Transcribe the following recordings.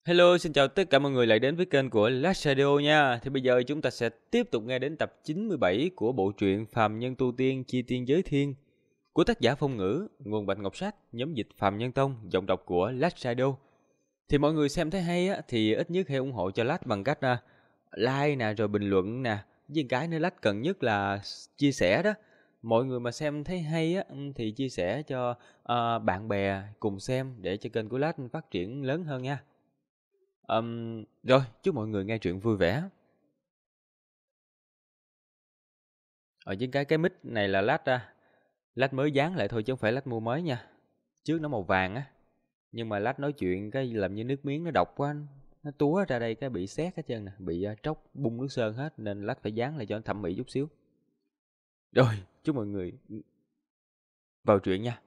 Hello, xin chào tất cả mọi người lại đến với kênh của Last Radio nha. Thì bây giờ chúng ta sẽ tiếp tục nghe đến tập 97 của bộ truyện Phàm Nhân Tu Tiên Chi Tiên Giới Thiên của tác giả Phong Ngữ, nguồn Bạch Ngọc Sách, nhóm dịch Phàm Nhân Tông, giọng đọc của Last Radio. Thì mọi người xem thấy hay á thì ít nhất hãy ủng hộ cho Last bằng cách like nè, rồi bình luận nè. Với cái nữa Last cần nhất là chia sẻ đó. Mọi người mà xem thấy hay á thì chia sẻ cho bạn bè cùng xem để cho kênh của Last phát triển lớn hơn nha. Rồi, chúc mọi người nghe truyện vui vẻ. Ở những cái mic này là lát mới dán lại thôi chứ không phải lát mua mới nha. Trước nó màu vàng á, nhưng mà lát nói chuyện cái làm như nước miếng nó độc quá, nó túa ra đây cái bị sét hết trơn nè, bị tróc bung nước sơn hết nên lát phải dán lại cho nó thẩm mỹ chút xíu. Rồi, chúc mọi người vào truyện nha.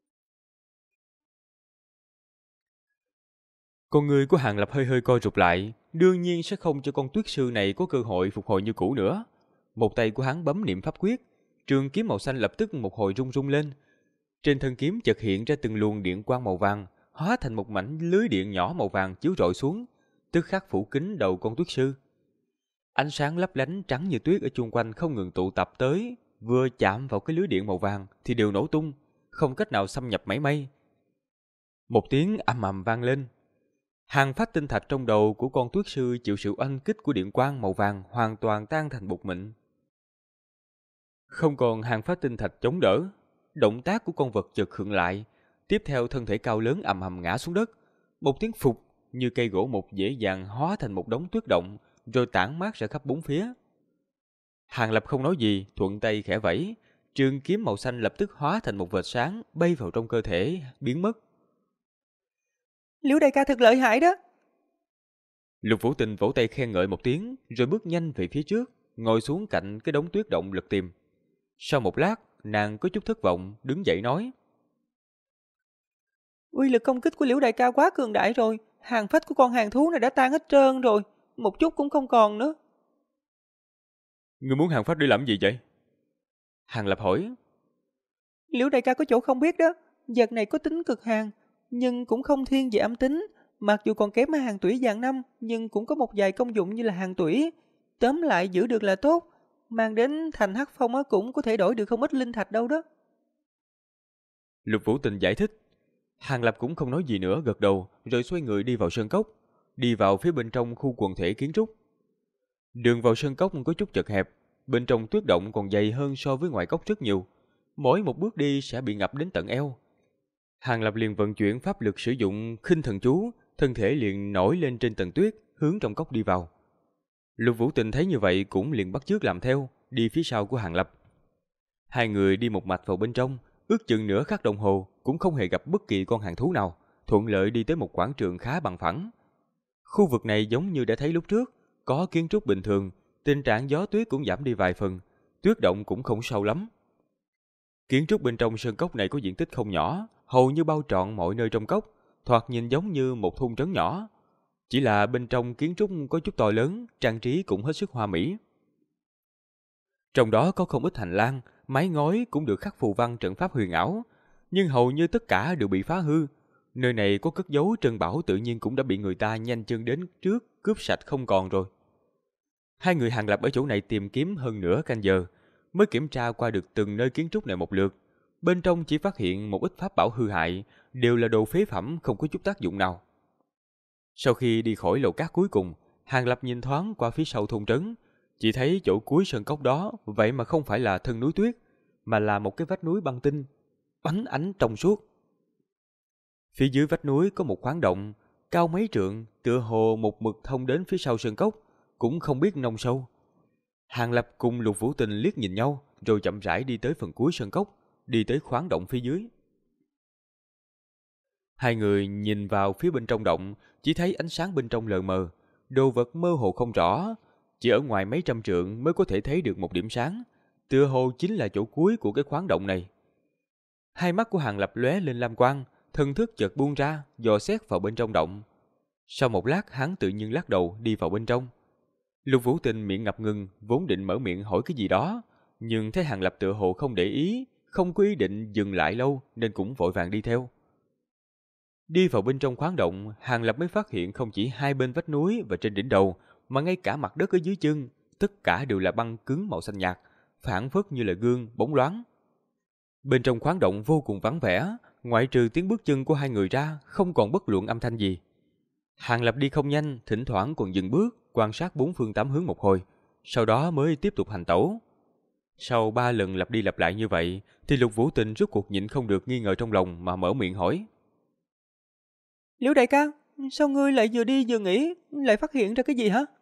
Con người của Hàng Lập hơi hơi co rụt lại, đương nhiên sẽ không cho con tuyết sư này có cơ hội phục hồi như cũ nữa. Một tay của hắn bấm niệm pháp quyết, trường kiếm màu xanh lập tức một hồi rung rung lên. Trên thân kiếm chợt hiện ra từng luồng điện quang màu vàng, hóa thành một mảnh lưới điện nhỏ màu vàng chiếu rọi xuống, tức khắc phủ kín đầu con tuyết sư. Ánh sáng lấp lánh trắng như tuyết ở chung quanh không ngừng tụ tập tới, vừa chạm vào cái lưới điện màu vàng thì đều nổ tung, không cách nào xâm nhập mảy may. Một tiếng ầm ầm vang lên. Hàng phát tinh thạch trong đầu của con tuyết sư chịu sự oanh kích của điện quang màu vàng hoàn toàn tan thành bột mịn. Không còn hàng phát tinh thạch chống đỡ, động tác của con vật chợt khựng lại, tiếp theo thân thể cao lớn ầm ầm ngã xuống đất, một tiếng phục như cây gỗ mục dễ dàng hóa thành một đống tuyết động, rồi tản mát ra khắp bốn phía. Hàng Lập không nói gì, thuận tay khẽ vẫy, trường kiếm màu xanh lập tức hóa thành một vệt sáng bay vào trong cơ thể, biến mất. Liễu đại ca thật lợi hại đó. Lục Vũ Tình vỗ tay khen ngợi một tiếng, rồi bước nhanh về phía trước, ngồi xuống cạnh cái đống tuyết động lật tìm. Sau một lát, nàng có chút thất vọng, đứng dậy nói: Uy lực công kích của Liễu đại ca quá cường đại rồi, hàng phách của con hàng thú này đã tan hết trơn rồi, một chút cũng không còn nữa. Ngươi muốn hàng phách đi làm gì vậy? Hàng Lập hỏi. Liễu đại ca có chỗ không biết đó, vật này có tính cực hàn, nhưng cũng không thiên về âm tính, mặc dù còn kém hàng tủy dạng năm, nhưng cũng có một vài công dụng như là hàng tủy. Tóm lại giữ được là tốt, mang đến thành Hắc Phong cũng có thể đổi được không ít linh thạch đâu đó. Lục Vũ Tình giải thích. Hàng Lập cũng không nói gì nữa, gật đầu, rồi xoay người đi vào sơn cốc, đi vào phía bên trong khu quần thể kiến trúc. Đường vào sơn cốc có chút chật hẹp, bên trong tuyết động còn dày hơn so với ngoài cốc rất nhiều, mỗi một bước đi sẽ bị ngập đến tận eo. Hàng Lập liền vận chuyển pháp lực sử dụng khinh thần chú, thân thể liền nổi lên trên tầng tuyết, hướng trong cốc đi vào. Lục Vũ Tình thấy như vậy cũng liền bắt chước làm theo, đi phía sau của Hàng Lập. Hai người đi một mạch vào bên trong, ước chừng nửa khắc đồng hồ cũng không hề gặp bất kỳ con hàng thú nào, thuận lợi đi tới một quảng trường khá bằng phẳng. Khu vực này giống như đã thấy lúc trước, có kiến trúc bình thường, tình trạng gió tuyết cũng giảm đi vài phần, tuyết động cũng không sâu lắm. Kiến trúc bên trong sơn cốc này có diện tích không nhỏ, hầu như bao trọn mọi nơi trong cốc, thoạt nhìn giống như một thôn trấn nhỏ. Chỉ là bên trong kiến trúc có chút to lớn, trang trí cũng hết sức hoa mỹ. Trong đó có không ít hành lang, mái ngói cũng được khắc phù văn trận pháp huyền ảo, nhưng hầu như tất cả đều bị phá hư. Nơi này có cất giấu trân bảo tự nhiên cũng đã bị người ta nhanh chân đến trước cướp sạch không còn rồi. Hai người Hàng Lập ở chỗ này tìm kiếm hơn nửa canh giờ, mới kiểm tra qua được từng nơi kiến trúc này một lượt. Bên trong chỉ phát hiện một ít pháp bảo hư hại, đều là đồ phế phẩm không có chút tác dụng nào. Sau khi đi khỏi lầu cát cuối cùng, Hàng Lập nhìn thoáng qua phía sau thôn trấn, chỉ thấy chỗ cuối sơn cốc đó vậy mà không phải là thân núi tuyết, mà là một cái vách núi băng tinh, ánh ánh trong suốt. Phía dưới vách núi có một khoáng động, cao mấy trượng, tựa hồ một mực thông đến phía sau sơn cốc, cũng không biết nông sâu. Hàng Lập cùng Lục Vũ Tình liếc nhìn nhau, rồi chậm rãi đi tới phần cuối sơn cốc, đi tới khoáng động phía dưới. Hai người nhìn vào phía bên trong động, chỉ thấy ánh sáng bên trong lờ mờ, đồ vật mơ hồ không rõ, chỉ ở ngoài mấy trăm trượng mới có thể thấy được một điểm sáng, tựa hồ chính là chỗ cuối của cái khoáng động này. Hai mắt của Hàng Lập lóe lên lam quang, thần thức chợt buông ra, dò xét vào bên trong động. Sau một lát hắn tự nhiên lắc đầu đi vào bên trong. Lục Vũ Tình miệng ngập ngừng, vốn định mở miệng hỏi cái gì đó, nhưng thấy Hàng Lập tựa hồ không để ý, không có ý định dừng lại lâu nên cũng vội vàng đi theo. Đi vào bên trong khoáng động, Hàng Lập mới phát hiện không chỉ hai bên vách núi và trên đỉnh đầu, mà ngay cả mặt đất ở dưới chân, tất cả đều là băng cứng màu xanh nhạt, phảng phất như là gương, bóng loáng. Bên trong khoáng động vô cùng vắng vẻ, ngoại trừ tiếng bước chân của hai người ra, không còn bất luận âm thanh gì. Hàng Lập đi không nhanh, thỉnh thoảng còn dừng bước, quan sát bốn phương tám hướng một hồi, sau đó mới tiếp tục hành tẩu. Sau 3 lần lặp đi lặp lại như vậy, thì Lục Vũ Tình rốt cuộc nhịn không được nghi ngờ trong lòng mà mở miệng hỏi. Liễu đại ca, sao ngươi lại vừa đi vừa nghĩ, lại phát hiện ra cái gì hả?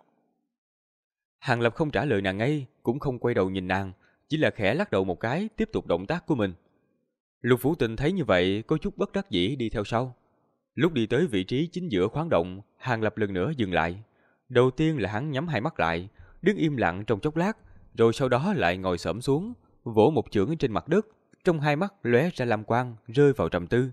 Hàng Lập không trả lời nàng ngay, cũng không quay đầu nhìn nàng, chỉ là khẽ lắc đầu một cái, tiếp tục động tác của mình. Lục Vũ Tình thấy như vậy, có chút bất đắc dĩ đi theo sau. Lúc đi tới vị trí chính giữa khoáng động, Hàng Lập lần nữa dừng lại. Đầu tiên là hắn nhắm hai mắt lại, đứng im lặng trong chốc lát, rồi sau đó lại ngồi xổm xuống, vỗ một chưởng trên mặt đất, trong hai mắt lóe ra lam quang, rơi vào trầm tư.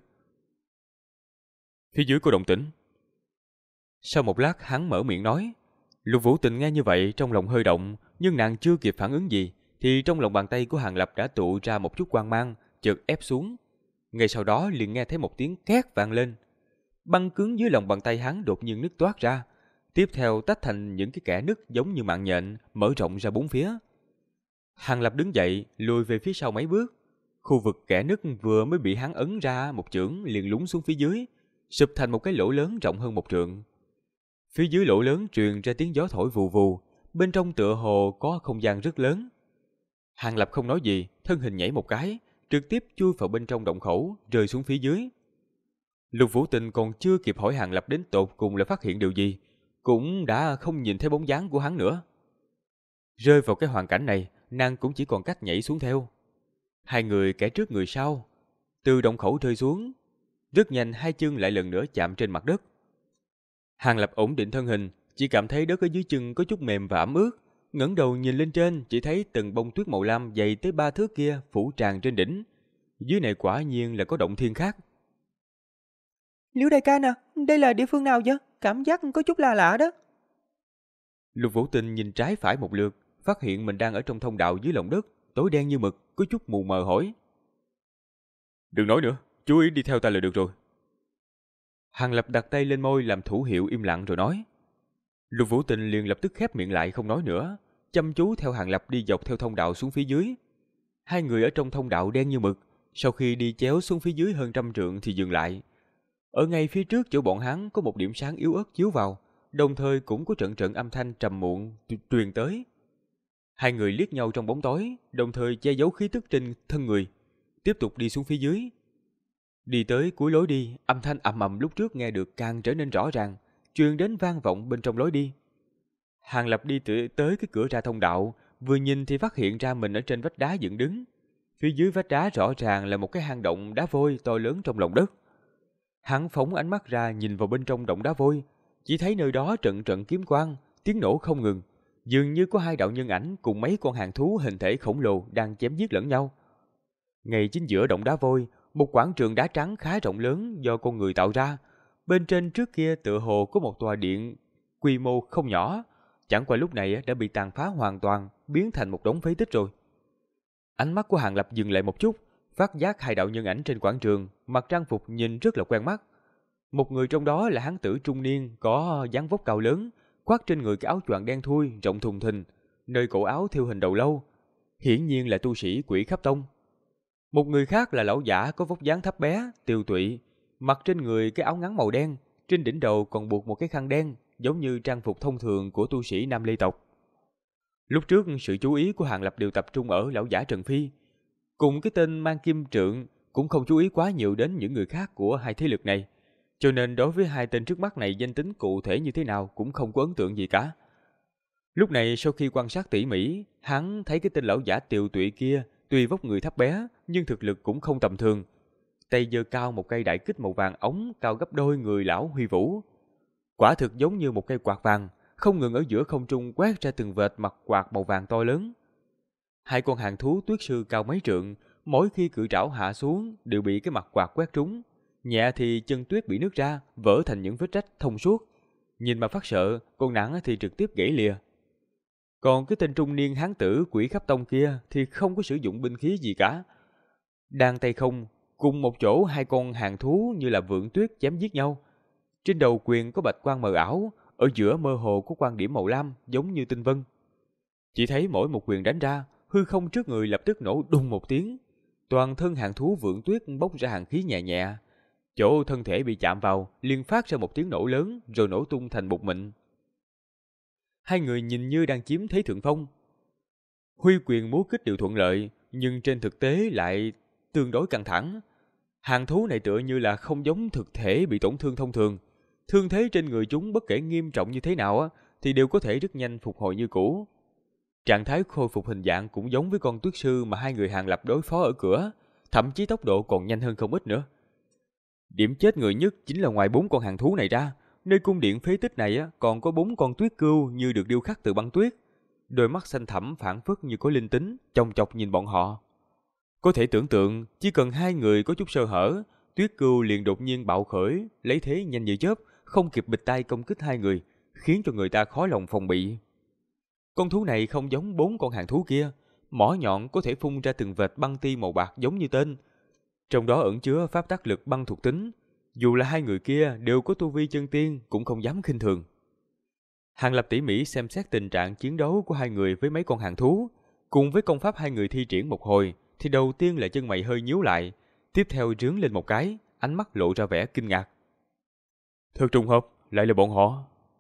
Phía dưới có động tĩnh. Sau một lát hắn mở miệng nói. Lục Vũ Tình nghe như vậy trong lòng hơi động, nhưng nàng chưa kịp phản ứng gì, thì trong lòng bàn tay của Hàng Lập đã tụ ra một chút quang mang, chợt ép xuống. Ngay sau đó liền nghe thấy một tiếng két vang lên. Băng cứng dưới lòng bàn tay hắn đột nhiên nứt toát ra, tiếp theo tách thành những cái kẽ nứt giống như mạng nhện, mở rộng ra bốn phía. Hàng Lập đứng dậy, lùi về phía sau mấy bước. Khu vực kẽ nứt vừa mới bị hắn ấn ra một chưởng liền lún xuống phía dưới, sụp thành một cái lỗ lớn rộng hơn một trượng. Phía dưới lỗ lớn truyền ra tiếng gió thổi vù vù, bên trong tựa hồ có không gian rất lớn. Hàng Lập không nói gì, thân hình nhảy một cái, trực tiếp chui vào bên trong động khẩu, rơi xuống phía dưới. Lục Vũ Tình còn chưa kịp hỏi Hàng Lập đến tột cùng là phát hiện điều gì, cũng đã không nhìn thấy bóng dáng của hắn nữa. Rơi vào cái hoàn cảnh này, nàng cũng chỉ còn cách nhảy xuống theo. Hai người kẻ trước người sau, từ động khẩu rơi xuống, rất nhanh hai chân lại lần nữa chạm trên mặt đất. Hàng Lập ổn định thân hình, chỉ cảm thấy đất ở dưới chân có chút mềm và ẩm ướt, ngẩng đầu nhìn lên trên, chỉ thấy từng bông tuyết màu lam dày tới 3 thước kia phủ tràn trên đỉnh. Dưới này quả nhiên là có động thiên khác. Liễu đại ca nè, đây là địa phương nào vậy? Cảm giác có chút lạ lạ đó. Lục Vũ Tình nhìn trái phải một lượt, phát hiện mình đang ở trong thông đạo dưới lòng đất, tối đen như mực, có chút mù mờ hỏi. Đừng nói nữa, chú ý đi theo ta là được rồi. Hàng Lập đặt tay lên môi làm thủ hiệu im lặng rồi nói. Lục Vũ Tình liền lập tức khép miệng lại không nói nữa, chăm chú theo Hàng Lập đi dọc theo thông đạo xuống phía dưới. Hai người ở trong thông đạo đen như mực, sau khi đi chéo xuống phía dưới hơn 100 trượng thì dừng lại. Ở ngay phía trước chỗ bọn hắn có một điểm sáng yếu ớt chiếu vào, đồng thời cũng có trận trận âm thanh trầm muộn truyền tới. Hai người liếc nhau trong bóng tối, đồng thời che giấu khí tức trên thân người, tiếp tục đi xuống phía dưới. Đi tới cuối lối đi, âm thanh ầm ầm lúc trước nghe được càng trở nên rõ ràng, truyền đến vang vọng bên trong lối đi. Hàng Lập đi tới cái cửa ra thông đạo, vừa nhìn thì phát hiện ra mình ở trên vách đá dựng đứng. Phía dưới vách đá rõ ràng là một cái hang động đá vôi to lớn trong lòng đất. Hắn phóng ánh mắt ra nhìn vào bên trong động đá vôi, chỉ thấy nơi đó trận trận kiếm quang, tiếng nổ không ngừng, dường như có hai đạo nhân ảnh cùng mấy con hàng thú hình thể khổng lồ đang chém giết lẫn nhau. Ngay chính giữa động đá vôi, một quảng trường đá trắng khá rộng lớn do con người tạo ra. Bên trên trước kia tựa hồ có một tòa điện quy mô không nhỏ, chẳng qua lúc này đã bị tàn phá hoàn toàn, biến thành một đống phế tích rồi. Ánh mắt của Hàng Lập dừng lại một chút, phát giác hai đạo nhân ảnh trên quảng trường, mặc trang phục nhìn rất là quen mắt. Một người trong đó là hán tử trung niên, có dáng vóc cao lớn, khoác trên người cái áo choàng đen thui rộng thùng thình, nơi cổ áo thêu hình đầu lâu, hiển nhiên là tu sĩ Quỷ Khắp Tông. Một người khác là lão giả có vóc dáng thấp bé, tiều tụy, mặc trên người cái áo ngắn màu đen, trên đỉnh đầu còn buộc một cái khăn đen, giống như trang phục thông thường của tu sĩ Nam Lê tộc. Lúc trước sự chú ý của Hàng Lập đều tập trung ở lão giả Trần Phi, cùng cái tên Mang Kim Trượng cũng không chú ý quá nhiều đến những người khác của hai thế lực này, cho nên đối với hai tên trước mắt này danh tính cụ thể như thế nào cũng không có ấn tượng gì cả. Lúc này sau khi quan sát tỉ mỉ, hắn thấy cái tên lão giả tiều tụy kia tuy vóc người thấp bé nhưng thực lực cũng không tầm thường. Tay giơ cao một cây đại kích màu vàng ống cao gấp đôi người lão huy vũ. Quả thực giống như một cây quạt vàng, không ngừng ở giữa không trung quét ra từng vệt mặt quạt màu vàng to lớn. Hai con hàng thú tuyết sư cao mấy trượng, mỗi khi cự trảo hạ xuống đều bị cái mặt quạt quét trúng. Nhẹ thì chân tuyết bị nứt ra, vỡ thành những vết rách thông suốt. Nhìn mà phát sợ, còn nặng thì trực tiếp gãy lìa. Còn cái tên trung niên hán tử Quỷ Khắp Tông kia thì không có sử dụng binh khí gì cả. Đang tay không, Cùng một chỗ hai con hàng thú như là vượn tuyết chém giết nhau. Trên đầu quyền có bạch quang mờ ảo, ở giữa mơ hồ có quan điểm màu lam giống như tinh vân. Chỉ thấy mỗi một quyền đánh ra, hư không trước người lập tức nổ đùng một tiếng. Toàn thân hàng thú vượn tuyết bốc ra hàng khí nhẹ nhẹ. Chỗ thân thể bị chạm vào liền phát ra một tiếng nổ lớn rồi nổ tung thành bột mịn. Hai người nhìn như đang chiếm thế thượng phong. Huy quyền múa kích đều thuận lợi, nhưng trên thực tế lại tương đối căng thẳng. Hàng thú này tựa như là không giống thực thể bị tổn thương thông thường. Thương thế trên người chúng bất kể nghiêm trọng như thế nào thì đều có thể rất nhanh phục hồi như cũ. Trạng thái khôi phục hình dạng cũng giống với con tuyết sư mà hai người Hàng Lập đối phó ở cửa, thậm chí tốc độ còn nhanh hơn không ít nữa. Điểm chết người nhất chính là ngoài 4 con hàng thú này ra, nơi cung điện phế tích này còn có 4 con tuyết cừu như được điêu khắc từ băng tuyết. Đôi mắt xanh thẳm phảng phất như có linh tính, chòng chọc nhìn bọn họ. Có thể tưởng tượng, chỉ cần hai người có chút sơ hở, tuyết cừu liền đột nhiên bạo khởi, lấy thế nhanh như chớp, không kịp bịch tay công kích hai người, khiến cho người ta khó lòng phòng bị. Con thú này không giống 4 con hàng thú kia, mỏ nhọn có thể phun ra từng vệt băng ti màu bạc giống như tên. Trong đó ẩn chứa pháp tắc lực băng thuộc tính, dù là hai người kia đều có tu vi chân tiên cũng không dám khinh thường. Hàng Lập tỉ mỉ xem xét tình trạng chiến đấu của hai người với mấy con hàng thú, cùng với công pháp hai người thi triển một hồi, thì đầu tiên là chân mày hơi nhíu lại, tiếp theo rướn lên một cái, ánh mắt lộ ra vẻ kinh ngạc. Thật trùng hợp, lại là bọn họ.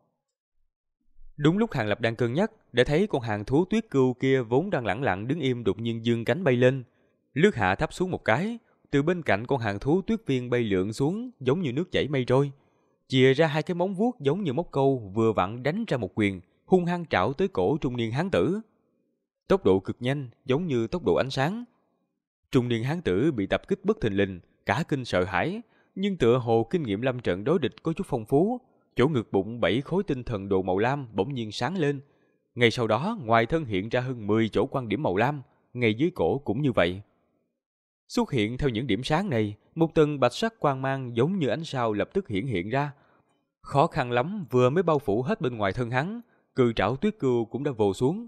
Đúng lúc Hàng Lập đang cân nhắc, đã thấy con hàng thú tuyết cừu kia vốn đang lẳng lặng đứng im đột nhiên giương cánh bay lên, lướt hạ thấp xuống một cái, từ bên cạnh con hàng thú tuyết viên bay lượn xuống giống như nước chảy mây trôi, chìa ra hai cái móng vuốt giống như móc câu vừa vặn đánh ra một quyền, hung hăng trảo tới cổ trung niên hán tử. Tốc độ cực nhanh, giống như tốc độ ánh sáng. Trung niên hán tử bị tập kích bất thình lình, cả kinh sợ hãi, nhưng tựa hồ kinh nghiệm lâm trận đối địch có chút phong phú, chỗ ngực bụng 7 khối tinh thần đồ màu lam bỗng nhiên sáng lên. Ngay sau đó, ngoài thân hiện ra hơn 10 chỗ quan điểm màu lam, ngay dưới cổ cũng như vậy. Xuất hiện theo những điểm sáng này, một tầng bạch sắc quang mang giống như ánh sao lập tức hiện ra. Khó khăn lắm vừa mới bao phủ hết bên ngoài thân hắn, cự trảo tuyết cừu cũng đã vồ xuống.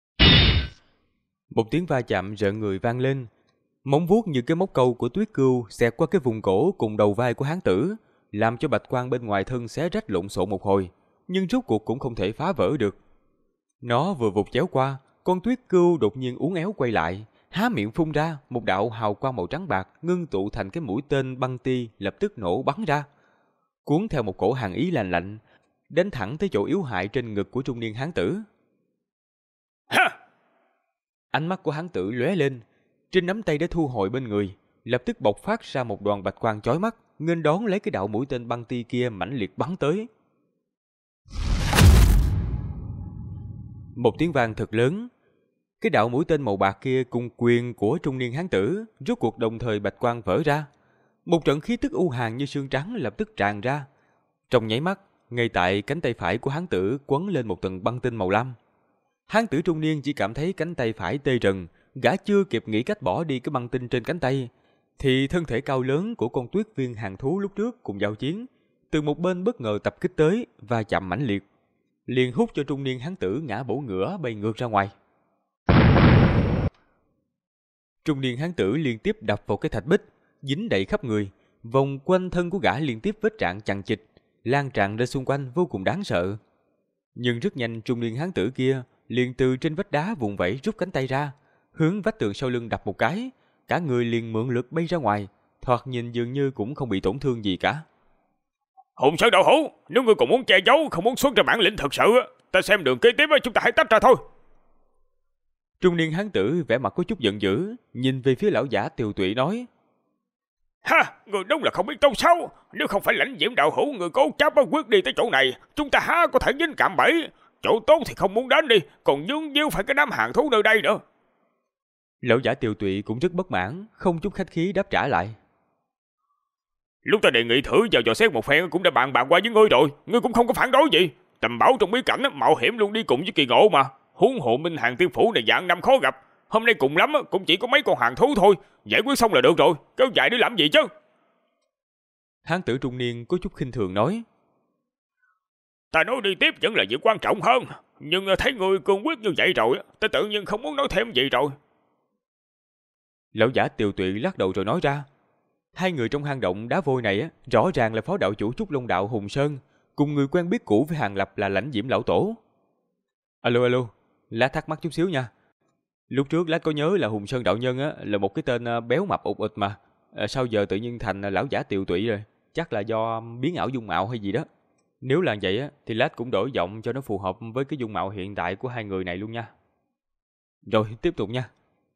Một tiếng va chạm rợn người vang lên, móng vuốt như cái móc câu của tuyết cừu xẹt qua cái vùng cổ cùng đầu vai của hán tử, làm cho bạch quang bên ngoài thân xé rách lộn xộn một hồi, nhưng rốt cuộc cũng không thể phá vỡ được. Nó vừa vụt chéo qua, con tuyết cừu đột nhiên uốn éo quay lại, há miệng phun ra một đạo hào quang màu trắng bạc ngưng tụ thành cái mũi tên băng ti lập tức nổ bắn ra, cuốn theo một cổ hàn ý lạnh lạnh, đánh thẳng tới chỗ yếu hại trên ngực của trung niên hán tử. Ha! Ánh mắt của hán tử lóe lên, trên nắm tay đã thu hồi bên người, lập tức bộc phát ra một đoàn bạch quang chói mắt, nghênh đón lấy cái đạo mũi tên băng ti kia mãnh liệt bắn tới. Một tiếng vang thật lớn, cái đạo mũi tên màu bạc kia cùng quyền của trung niên hán tử rốt cuộc đồng thời bạch quang vỡ ra. Một trận khí tức u hàn như xương trắng lập tức tràn ra. Trong nháy mắt, ngay tại cánh tay phải của hán tử quấn lên một tầng băng tinh màu lam. Hán tử trung niên chỉ cảm thấy cánh tay phải tê rần, gã chưa kịp nghĩ cách bỏ đi cái băng tinh trên cánh tay, thì thân thể cao lớn của con tuyết viên hàng thú lúc trước cùng giao chiến, từ một bên bất ngờ tập kích tới và chạm mãnh liệt, liền hút cho trung niên hán tử ngã bổ ngửa bay ngược ra ngoài. Trung niên hán tử liên tiếp đập vào cái thạch bích, dính đầy khắp người, vòng quanh thân của gã liên tiếp vết rạn chằng chịt, lan tràn ra xung quanh vô cùng đáng sợ. Nhưng rất nhanh trung niên hán tử kia liền từ trên vách đá vùng vẫy rút cánh tay ra, hướng vách tường sau lưng đập một cái, cả người liền mượn lực bay ra ngoài, thoạt nhìn dường như cũng không bị tổn thương gì cả. Hùng Sơn Đạo Hữu, nếu ngươi còn muốn che giấu, không muốn xuất ra bản lĩnh thật sự, ta xem đường kế tiếp chúng ta hãy tách ra thôi. Trung niên hán tử vẻ mặt có chút giận dữ, nhìn về phía lão giả tiều tụy nói: Ha, người đúng là không biết trông sao. Nếu không phải Lãnh Diễm Đạo Hữu người cố chấp quyết đi tới chỗ này, chúng ta há có thể dính cạm bẫy. Chỗ tốt thì không muốn đến đi, còn dướng díu phải cái đám hàng thú nơi đây nữa. Lão giả tiều tụy cũng rất bất mãn, không chút khách khí đáp trả lại: Lúc ta đề nghị thử vào dò xét một phen cũng đã bàn bạc qua với ngươi rồi, ngươi cũng không có phản đối gì. Tầm bảo trong bí cảnh mạo hiểm luôn đi cùng với kỳ ngộ mà. Huống hộ Minh Hàng Tiên Phủ này vạn năm khó gặp, hôm nay cùng lắm cũng chỉ có mấy con hàng thú thôi, giải quyết xong là được rồi, kéo dài để làm gì chứ? Hán tử trung niên có chút khinh thường nói: Ta nói đi tiếp vẫn là việc quan trọng hơn, nhưng thấy người cương quyết như vậy rồi, ta tự nhiên không muốn nói thêm gì rồi. Lão giả tiều tụy lắc đầu rồi nói ra: Hai người trong hang động đá vôi này rõ ràng là phó đạo chủ Trúc Long đạo Hùng Sơn, cùng người quen biết cũ với Hàng Lập là Lãnh Diễm lão tổ. Alo alo, Lát thắc mắc chút xíu nha. Lúc trước Lát có nhớ là Hùng Sơn đạo nhân là một cái tên béo mập ụt ụt mà. Sao giờ tự nhiên thành lão giả tiều tụy rồi? Chắc là do biến ảo dung mạo hay gì đó. Nếu là vậy thì Lát cũng đổi giọng cho nó phù hợp với cái dung mạo hiện tại của hai người này luôn nha. Rồi tiếp tục nha.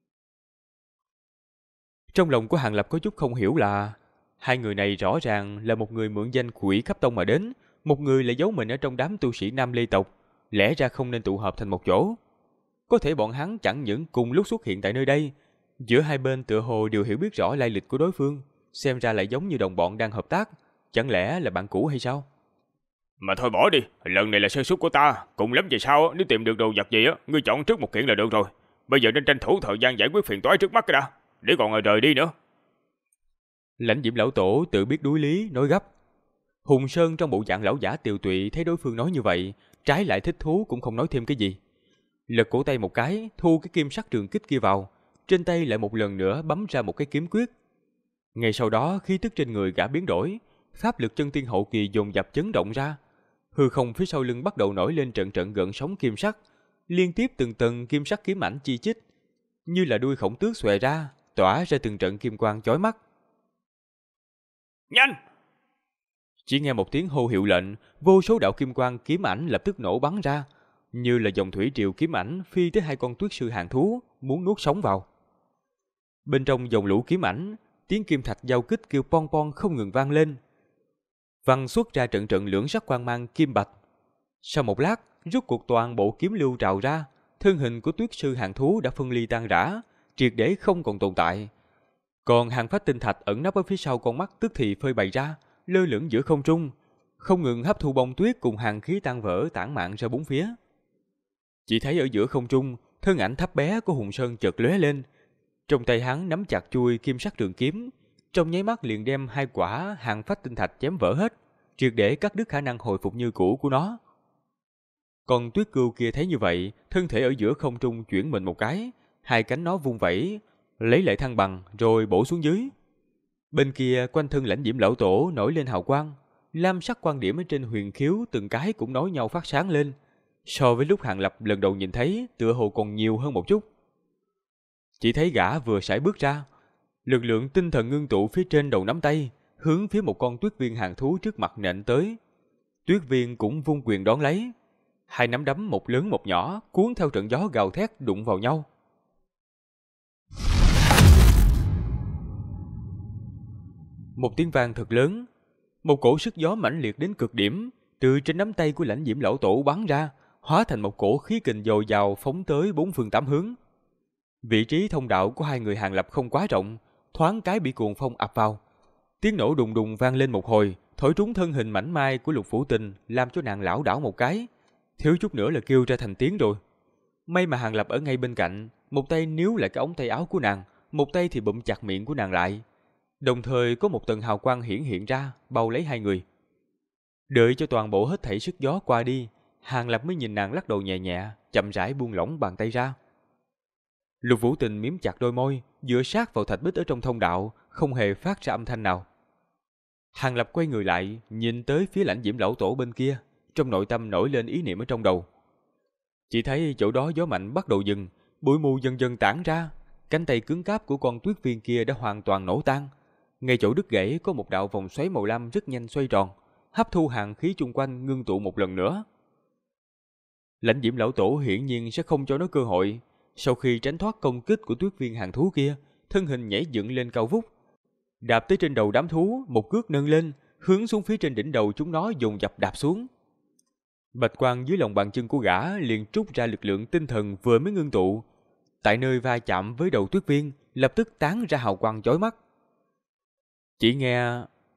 Trong lòng của Hàng Lập có chút không hiểu là hai người này rõ ràng là một người mượn danh Quỷ Khắp Tông mà đến, một người lại giấu mình ở trong đám tu sĩ Nam Lê tộc, lẽ ra không nên tụ hợp thành một chỗ. Có thể bọn hắn chẳng những cùng lúc xuất hiện tại nơi đây, giữa hai bên tựa hồ đều hiểu biết rõ lai lịch của đối phương, xem ra lại giống như đồng bọn đang hợp tác, chẳng lẽ là bạn cũ hay sao? Mà thôi bỏ đi, lần này là sơ suất của ta, cùng lắm về sau nếu tìm được đồ vật gì ngươi chọn trước một kiện là được rồi. Bây giờ nên tranh thủ thời gian giải quyết phiền toái trước mắt cái đã, để còn rời đi nữa. Lãnh Diễm lão tổ tự biết đuối lý, nói gấp. Hùng Sơn trong bộ dạng lão giả tiều tụy thấy đối phương nói như vậy, trái lại thích thú cũng không nói thêm cái gì. Lật cổ tay một cái, thu cái kim sắc trường kích kia vào, trên tay lại một lần nữa bấm ra một cái kiếm quyết. Ngay sau đó khí tức trên người gã biến đổi, pháp lực chân tiên hậu kỳ dồn dập chấn động ra, hư không phía sau lưng bắt đầu nổi lên trận trận gợn sóng kim sắc, liên tiếp từng tầng kim sắc kiếm ảnh chi chít, như là đuôi khổng tước xòe ra, tỏa ra từng trận kim quang chói mắt. Nhanh! Chỉ nghe một tiếng hô hiệu lệnh, vô số đạo kim quang kiếm ảnh lập tức nổ bắn ra, như là dòng thủy triều kiếm ảnh phi tới hai con tuyết sư hàng thú, muốn nuốt sống vào. Bên trong dòng lũ kiếm ảnh, tiếng kim thạch giao kích kêu pon pon không ngừng vang lên, văng xuất ra trận trận lưỡng sắc quang mang kim bạch. Sau một lát, rút cuộc toàn bộ kiếm lưu trào ra, thân hình của tuyết sư hàng thú đã phân ly tan rã, triệt để không còn tồn tại. Còn hàng phách tinh thạch ẩn nấp ở phía sau con mắt tức thì phơi bày ra, lơ lửng giữa không trung, không ngừng hấp thu bông tuyết cùng hàng khí tan vỡ tản mạn ra bốn phía. Chỉ thấy ở giữa không trung, thân ảnh thấp bé của Hùng Sơn chợt lóe lên, trong tay hắn nắm chặt chuôi kim sắc trường kiếm, trong nháy mắt liền đem hai quả hàng phách tinh thạch chém vỡ hết, triệt để cắt đứt khả năng hồi phục như cũ của nó. Còn tuyết cừu kia thấy như vậy, thân thể ở giữa không trung chuyển mình một cái, hai cánh nó vung vẩy, lấy lại thăng bằng rồi bổ xuống dưới. Bên kia quanh thân Lãnh Diễm lão tổ nổi lên hào quang, lam sắc quan điểm ở trên huyền khiếu từng cái cũng nối nhau phát sáng lên, so với lúc Hàng Lập lần đầu nhìn thấy tựa hồ còn nhiều hơn một chút. Chỉ thấy gã vừa sải bước ra, lực lượng tinh thần ngưng tụ phía trên đầu nắm tay, hướng phía một con tuyết viên hàng thú trước mặt nện tới. Tuyết viên cũng vung quyền đón lấy, hai nắm đấm một lớn một nhỏ cuốn theo trận gió gào thét đụng vào nhau. Một tiếng vang thật lớn, một cổ sức gió mãnh liệt đến cực điểm từ trên nắm tay của Lãnh Diễm lão tổ bắn ra, hóa thành một cổ khí kình dồi dào phóng tới bốn phương tám hướng. Vị trí thông đạo của hai người Hàng Lập không quá rộng, thoáng cái bị cuồng phong ập vào. Tiếng nổ đùng đùng vang lên một hồi, thổi trúng thân hình mảnh mai của Lục Phủ Tình, làm cho nàng lảo đảo một cái, thiếu chút nữa là kêu ra thành tiếng rồi. May mà Hàng Lập ở ngay bên cạnh, một tay níu lại cái ống tay áo của nàng, một tay thì bụm chặt miệng của nàng lại. Đồng thời có một tầng hào quang hiển hiện ra, bao lấy hai người. Đợi cho toàn bộ hết thảy sức gió qua đi, Hàng Lập mới nhìn nàng lắc đầu nhẹ nhẹ, chậm rãi buông lỏng bàn tay ra. Lục Vũ Tình mím chặt đôi môi, dựa sát vào thạch bích ở trong thông đạo, không hề phát ra âm thanh nào. Hàng Lập quay người lại, nhìn tới phía Lãnh Diễm lão tổ bên kia, trong nội tâm nổi lên ý niệm ở trong đầu. Chỉ thấy chỗ đó gió mạnh bắt đầu dừng, bụi mù dần dần tản ra, cánh tay cứng cáp của con tuyết viên kia đã hoàn toàn nổ tan. Ngay chỗ đứt gãy có một đạo vòng xoáy màu lam rất nhanh xoay tròn, hấp thu hàng khí chung quanh ngưng tụ một lần nữa. Lãnh Diễm lão tổ hiển nhiên sẽ không cho nó cơ hội. Sau khi tránh thoát công kích của tuyết viên hàng thú kia, thân hình nhảy dựng lên cao vút, đạp tới trên đầu đám thú, một cước nâng lên, hướng xuống phía trên đỉnh đầu chúng nó dồn dập đạp xuống. Bạch quang dưới lòng bàn chân của gã liền trút ra lực lượng tinh thần vừa mới ngưng tụ, tại nơi va chạm với đầu tuyết viên, lập tức tán ra hào quang chói mắt. Chỉ nghe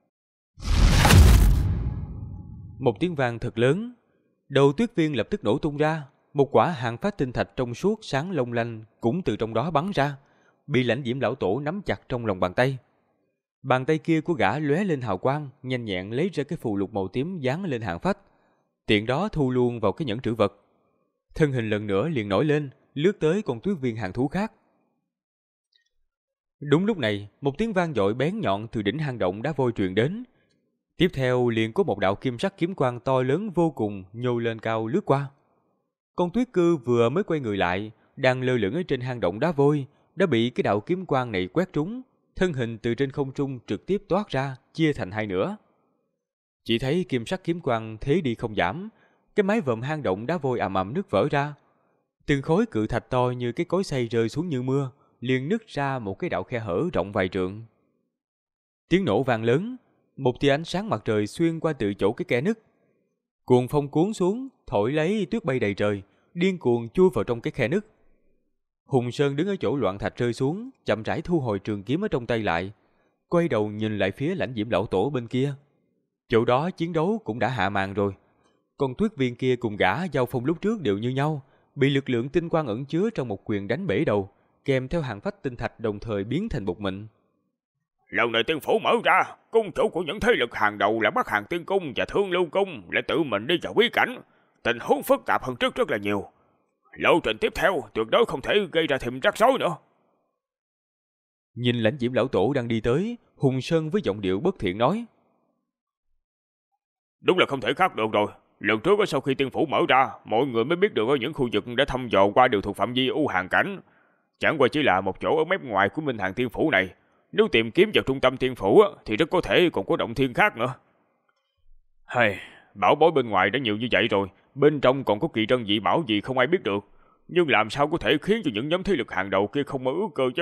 một tiếng vang thật lớn, đầu tuyết viên lập tức nổ tung ra, một quả hàng phát tinh thạch trong suốt sáng long lanh cũng từ trong đó bắn ra, bị Lãnh Diễm lão tổ nắm chặt trong lòng bàn tay. Bàn tay kia của gã lóe lên hào quang, nhanh nhẹn lấy ra cái phù lục màu tím dán lên hàng phách, tiện đó thu luôn vào cái nhẫn trữ vật. Thân hình lần nữa liền nổi lên, lướt tới con tuyết viên hàng thú khác. Đúng lúc này, một tiếng vang dội bén nhọn từ đỉnh hang động đá vôi truyền đến. Tiếp theo liền có một đạo kim sắc kiếm quang to lớn vô cùng nhô lên cao lướt qua. Con Tuyết Cư vừa mới quay người lại, đang lơ lửng ở trên hang động đá vôi, đã bị cái đạo kiếm quang này quét trúng, thân hình từ trên không trung trực tiếp toát ra, chia thành hai nửa. Chỉ thấy kim sắc kiếm quang thế đi không giảm, cái mái vòm hang động đá vôi ầm ầm nứt vỡ ra. Từng khối cự thạch to như cái cối xay rơi xuống như mưa, liền nứt ra một cái đạo khe hở rộng vài trượng. Tiếng nổ vang lớn, một tia ánh sáng mặt trời xuyên qua từ chỗ cái kẽ nứt. Cuồng phong cuốn xuống, thổi lấy tuyết bay đầy trời, điên cuồng chui vào trong cái khe nứt. Hùng Sơn đứng ở chỗ loạn thạch rơi xuống, chậm rãi thu hồi trường kiếm ở trong tay lại, quay đầu nhìn lại phía Lãnh Diễm lão tổ bên kia. Chỗ đó chiến đấu cũng đã hạ màn rồi. Con Tuyết Viên kia cùng gã giao phong lúc trước đều như nhau, bị lực lượng tinh quang ẩn chứa trong một quyền đánh bể đầu, kèm theo hàng phách tinh thạch đồng thời biến thành bột mịn. Lần này tiên phủ mở ra, cung chủ của những thế lực hàng đầu là Bắc Hàng Tiên Cung và Thương Lưu Cung lại tự mình đi vào bí cảnh. Tình huống phức tạp hơn trước rất là nhiều. Lộ trình tiếp theo tuyệt đối không thể gây ra thêm rắc rối nữa. Nhìn Lãnh Diễm lão tổ đang đi tới, Hùng Sơn với giọng điệu bất thiện nói: Đúng là không thể khác được rồi. Lần trước sau khi tiên phủ mở ra, mọi người mới biết được ở những khu vực đã thăm dò qua đều thuộc phạm vi U Hàng cảnh. Chẳng qua chỉ là một chỗ ở mép ngoài của Minh Hàng Tiên Phủ này. Nếu tìm kiếm vào trung tâm tiên phủ thì rất có thể còn có động thiên khác nữa. Bảo bối bên ngoài đã nhiều như vậy rồi, bên trong còn có kỳ trân dị bảo gì không ai biết được. Nhưng làm sao có thể khiến cho những nhóm thế lực hàng đầu kia không mơ ước cơ chứ?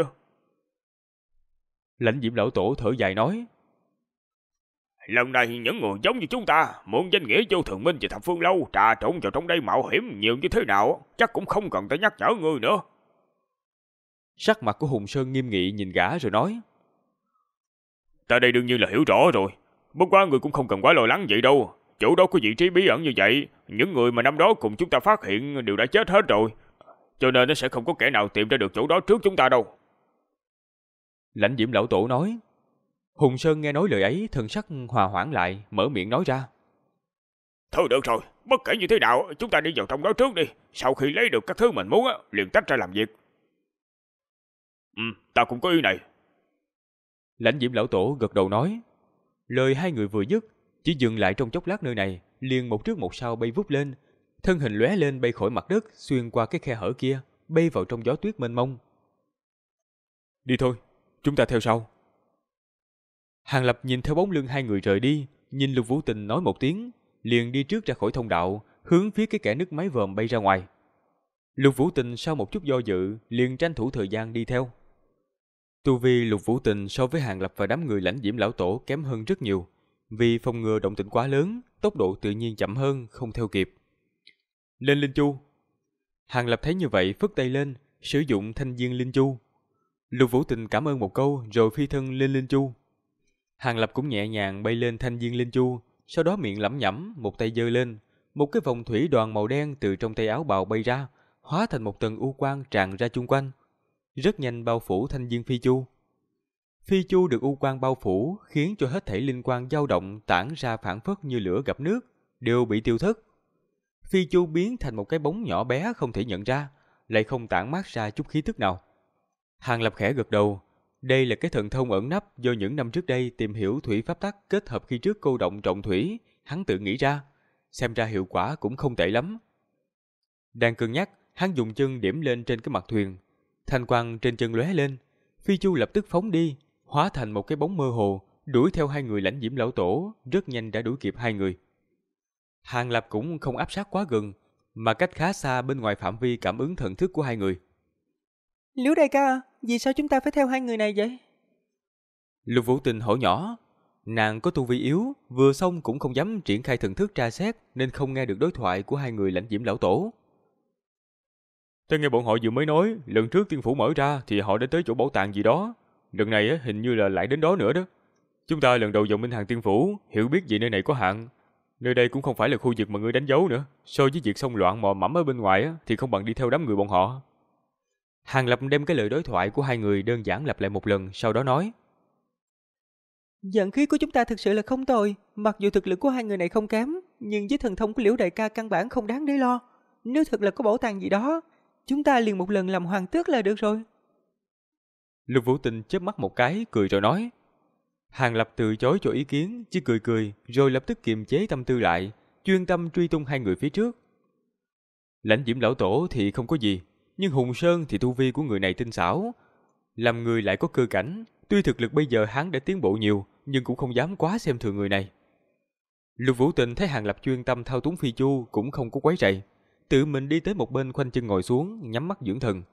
Lãnh Diễm lão tổ thở dài nói: Lần này những người giống như chúng ta, muốn danh nghĩa vô thường minh và thập phương lâu trà trộn vào trong đây mạo hiểm nhiều như thế nào, chắc cũng không cần tới nhắc nhở ngươi nữa. Sắc mặt của Hùng Sơn nghiêm nghị nhìn gã rồi nói: Ta đây đương nhiên là hiểu rõ rồi. Bất quá người cũng không cần quá lo lắng vậy đâu. Chỗ đó có vị trí bí ẩn như vậy, những người mà năm đó cùng chúng ta phát hiện đều đã chết hết rồi. Cho nên nó sẽ không có kẻ nào tìm ra được chỗ đó trước chúng ta đâu. Lãnh Diễm lão tổ nói. Hùng Sơn nghe nói lời ấy, thần sắc hòa hoãn lại, mở miệng nói ra: Thôi được rồi, bất kể như thế nào, chúng ta đi vào trong đó trước đi. Sau khi lấy được các thứ mình muốn, liền tách ra làm việc. Ta cũng có ý này. Lãnh Diễm lão tổ gật đầu nói. Lời hai người vừa dứt, chỉ dừng lại trong chốc lát nơi này, liền một trước một sau bay vút lên, thân hình lóe lên bay khỏi mặt đất, xuyên qua cái khe hở kia, bay vào trong gió tuyết mênh mông. Đi thôi, chúng ta theo sau. Hàng Lập nhìn theo bóng lưng hai người rời đi, nhìn Lục Vũ Tình nói một tiếng, liền đi trước ra khỏi thông đạo, hướng phía cái kẽ nứt mái vòm bay ra ngoài. Lục Vũ Tình sau một chút do dự, liền tranh thủ thời gian đi theo. Tu vi Lục Vũ Tình so với Hàng Lập và đám người Lãnh Diễm lão tổ kém hơn rất nhiều, vì phòng ngừa động tĩnh quá lớn, tốc độ tự nhiên chậm hơn, không theo kịp. Lên Linh Chu. Hàng Lập thấy như vậy phất tay lên, sử dụng thanh viên Linh Chu. Lục Vũ Tình cảm ơn một câu rồi phi thân lên Linh Chu. Hàng Lập cũng nhẹ nhàng bay lên thanh viên Linh Chu, sau đó miệng lẩm nhẩm, một tay giơ lên, một cái vòng thủy đoàn màu đen từ trong tay áo bào bay ra, hóa thành một tầng u quang tràn ra chung quanh, rất nhanh bao phủ thanh viên Phi Chu. Phi Chu được u quang bao phủ, khiến cho hết thảy linh quang dao động tản ra phảng phất như lửa gặp nước, đều bị tiêu thất. Phi Chu biến thành một cái bóng nhỏ bé không thể nhận ra, lại không tản mát ra chút khí tức nào. Hàng Lập khẽ gật đầu, đây là cái thần thông ẩn nấp do những năm trước đây tìm hiểu thủy pháp tắc kết hợp khi trước cô động trọng thủy, hắn tự nghĩ ra, xem ra hiệu quả cũng không tệ lắm. Đang cân nhắc, hắn dùng chân điểm lên trên cái mặt thuyền, thanh quang trên chân lóe lên, Phi Chu lập tức phóng đi, hóa thành một cái bóng mơ hồ, đuổi theo hai người Lãnh Diễm lão tổ, rất nhanh đã đuổi kịp hai người. Hàng Lập cũng không áp sát quá gần, mà cách khá xa bên ngoài phạm vi cảm ứng thần thức của hai người. Liễu đại ca, vì sao chúng ta phải theo hai người này vậy? Lục Vũ Tình hỏi nhỏ, nàng có tu vi yếu, vừa xong cũng không dám triển khai thần thức tra xét, nên không nghe được đối thoại của hai người Lãnh Diễm lão tổ. Ta nghe bọn họ vừa mới nói, lần trước tiên phủ mở ra thì họ đã tới chỗ bảo tàng gì đó, lần này hình như là lại đến đó nữa đó. Chúng ta lần đầu vào Minh Hàng Tiên Phủ, hiểu biết gì nơi này có hạn. Nơi đây cũng không phải là khu vực mà ngươi đánh dấu nữa, so với việc xông loạn mò mẫm ở bên ngoài thì không bằng đi theo đám người bọn họ. Hàng Lập đem cái lời đối thoại của hai người đơn giản lặp lại một lần, sau đó nói. Vận khí của chúng ta thực sự là không tồi, mặc dù thực lực của hai người này không kém, nhưng với thần thông của Liễu đại ca căn bản không đáng để lo. Nếu thật là có bảo tàng gì đó, chúng ta liền một lần làm hoàng tước là được rồi. Lục Vũ Tình chớp mắt một cái, cười rồi nói. Hàng Lập từ chối cho ý kiến, chỉ cười cười, rồi lập tức kiềm chế tâm tư lại, chuyên tâm truy tung hai người phía trước. Lãnh Diễm lão tổ thì không có gì, nhưng Hùng Sơn thì tu vi của người này tinh xảo, làm người lại có cơ cảnh. Tuy thực lực bây giờ hắn đã tiến bộ nhiều, nhưng cũng không dám quá xem thường người này. Lục Vũ Tình thấy Hàng Lập chuyên tâm thao túng phi chu cũng không có quấy rầy, tự mình đi tới một bên khoanh chân ngồi xuống, nhắm mắt dưỡng thần.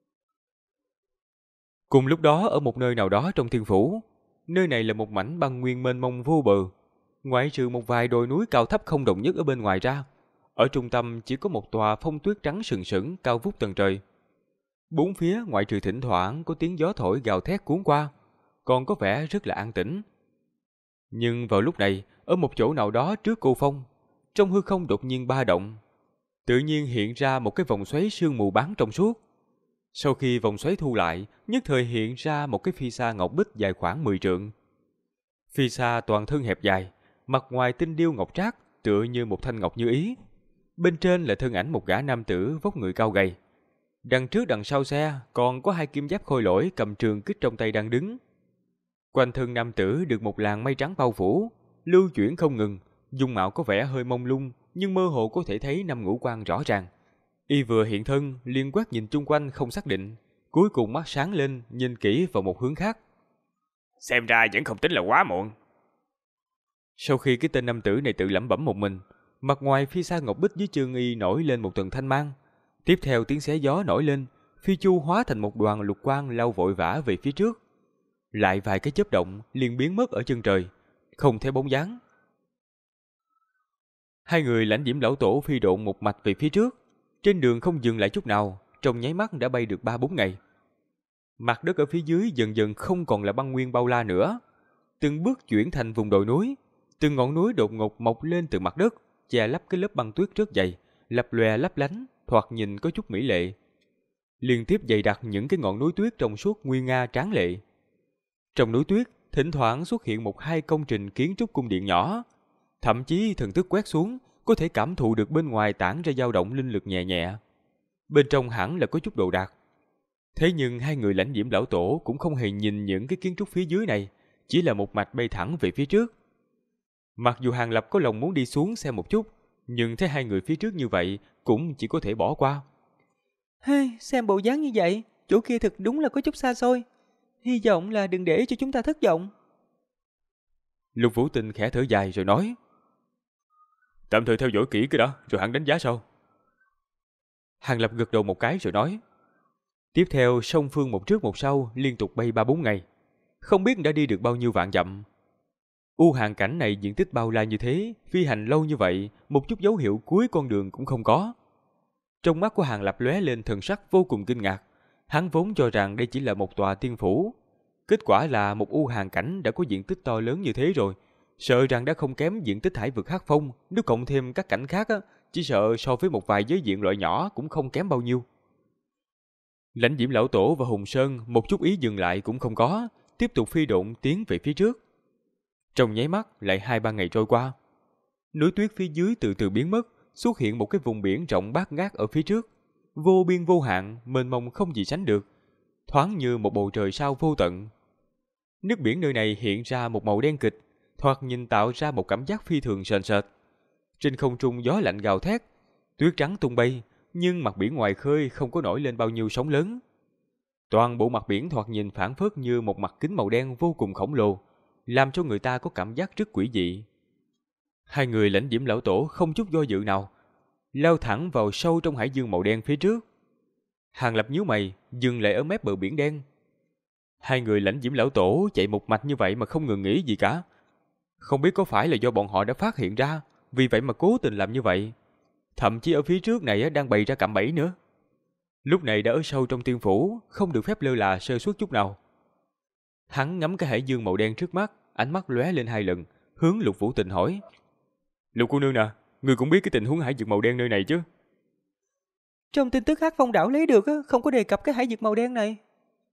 Cùng lúc đó ở một nơi nào đó trong thiên phủ, nơi này là một mảnh băng nguyên mênh mông vô bờ, ngoại trừ một vài đồi núi cao thấp không đồng nhất ở bên ngoài ra, ở trung tâm chỉ có một tòa phong tuyết trắng sừng sững cao vút tầng trời. Bốn phía ngoại trừ thỉnh thoảng có tiếng gió thổi gào thét cuốn qua, còn có vẻ rất là an tĩnh. Nhưng vào lúc này, ở một chỗ nào đó trước cô phong, trong hư không đột nhiên ba động, tự nhiên hiện ra một cái vòng xoáy sương mù bán trong suốt. Sau khi vòng xoáy thu lại, nhất thời hiện ra một cái phi sa ngọc bích dài khoảng 10 trượng. Phi sa toàn thân hẹp dài, mặt ngoài tinh điêu ngọc trác, tựa như một thanh ngọc như ý. Bên trên là thân ảnh một gã nam tử vóc người cao gầy. Đằng trước đằng sau xe còn có hai kim giáp khôi lỗi cầm trường kích trong tay đang đứng. Quanh thân nam tử được một làn mây trắng bao phủ, lưu chuyển không ngừng, dung mạo có vẻ hơi mông lung, nhưng mơ hồ có thể thấy năm ngũ quan rõ ràng. Y vừa hiện thân, liền quét nhìn chung quanh không xác định, cuối cùng mắt sáng lên, nhìn kỹ vào một hướng khác. Xem ra vẫn không tính là quá muộn. Sau khi cái tên nam tử này tự lẩm bẩm một mình, mặt ngoài phi sa ngọc bích dưới chân y nổi lên một tầng thanh mang. Tiếp theo tiếng xé gió nổi lên, phi chu hóa thành một đoàn lục quang lao vội vã về phía trước. Lại vài cái chớp động liền biến mất ở chân trời, không thấy bóng dáng. Hai người Lãnh Diễm lão tổ phi độn một mạch về phía trước, trên đường không dừng lại chút nào, trong nháy mắt đã bay được 3-4 ngày. Mặt đất ở phía dưới dần dần không còn là băng nguyên bao la nữa, từng bước chuyển thành vùng đồi núi, từng ngọn núi đột ngột mọc lên từ mặt đất, che lấp cái lớp băng tuyết rất dày, lập lòe lấp lánh, thoạt nhìn có chút mỹ lệ. Liên tiếp dày đặc những cái ngọn núi tuyết trong suốt nguy nga tráng lệ. Trong núi tuyết, thỉnh thoảng xuất hiện một hai công trình kiến trúc cung điện nhỏ, thậm chí thần thức quét xuống, có thể cảm thụ được bên ngoài tản ra dao động linh lực nhẹ nhẹ. Bên trong hẳn là có chút đồ đạc. Thế nhưng hai người Lãnh Diễm lão tổ cũng không hề nhìn những cái kiến trúc phía dưới này, chỉ là một mạch bay thẳng về phía trước. Mặc dù Hàng Lập có lòng muốn đi xuống xem một chút, nhưng thấy hai người phía trước như vậy cũng chỉ có thể bỏ qua. Hey, xem bộ dáng như vậy, chỗ kia thực đúng là có chút xa xôi. Hy vọng là đừng để cho chúng ta thất vọng. Lục Vũ Tình khẽ thở dài rồi nói. Tạm thời theo dõi kỹ cái đó, rồi hẳn đánh giá sau. Hàng Lập gật đầu một cái rồi nói. Tiếp theo song phương một trước một sau liên tục bay 3-4 ngày, không biết đã đi được bao nhiêu vạn dặm. U Hàng cảnh này diện tích bao la như thế, phi hành lâu như vậy, một chút dấu hiệu cuối con đường cũng không có. Trong mắt của Hàng Lập lóe lên thần sắc vô cùng kinh ngạc. Hắn vốn cho rằng đây chỉ là một tòa tiên phủ, kết quả là một U Hàng cảnh đã có diện tích to lớn như thế rồi, sợ rằng đã không kém diện tích Hải vực Hắc Phong. Nếu cộng thêm các cảnh khác, chỉ sợ so với một vài giới diện loại nhỏ cũng không kém bao nhiêu. Lãnh Diễm lão tổ và Hùng Sơn một chút ý dừng lại cũng không có, tiếp tục phi độn tiến về phía trước. Trong nháy mắt lại 2-3 ngày trôi qua, núi tuyết phía dưới từ từ biến mất, xuất hiện một cái vùng biển rộng bát ngát ở phía trước, vô biên vô hạn, mênh mông không gì sánh được, thoáng như một bầu trời sao vô tận. Nước biển nơi này hiện ra một màu đen kịch, thoạt nhìn tạo ra một cảm giác phi thường sền sệt. Trên không trung gió lạnh gào thét, tuyết trắng tung bay, nhưng mặt biển ngoài khơi không có nổi lên bao nhiêu sóng lớn. Toàn bộ mặt biển thoạt nhìn phảng phất như một mặt kính màu đen vô cùng khổng lồ, làm cho người ta có cảm giác rất quỷ dị. Hai người Lãnh Diễm lão tổ không chút do dự nào, lao thẳng vào sâu trong hải dương màu đen phía trước. Hàng Lập nhíu mày, dừng lại ở mép bờ biển đen. Hai người Lãnh Diễm lão tổ chạy một mạch như vậy mà không ngừng nghỉ gì cả. Không biết có phải là do bọn họ đã phát hiện ra, vì vậy mà cố tình làm như vậy. Thậm chí ở phía trước này đang bày ra cạm bẫy nữa. Lúc này đã ở sâu trong tiên phủ, không được phép lơ là sơ suất chút nào. Hắn ngắm cái hải dương màu đen trước mắt, ánh mắt lóe lên 2 lần, hướng Lục Vũ Tình hỏi. Lục cô nương nè, người cũng biết cái tình huống hải vực màu đen nơi này chứ? Trong tin tức Hắc Phong đảo lấy được không có đề cập cái hải vực màu đen này.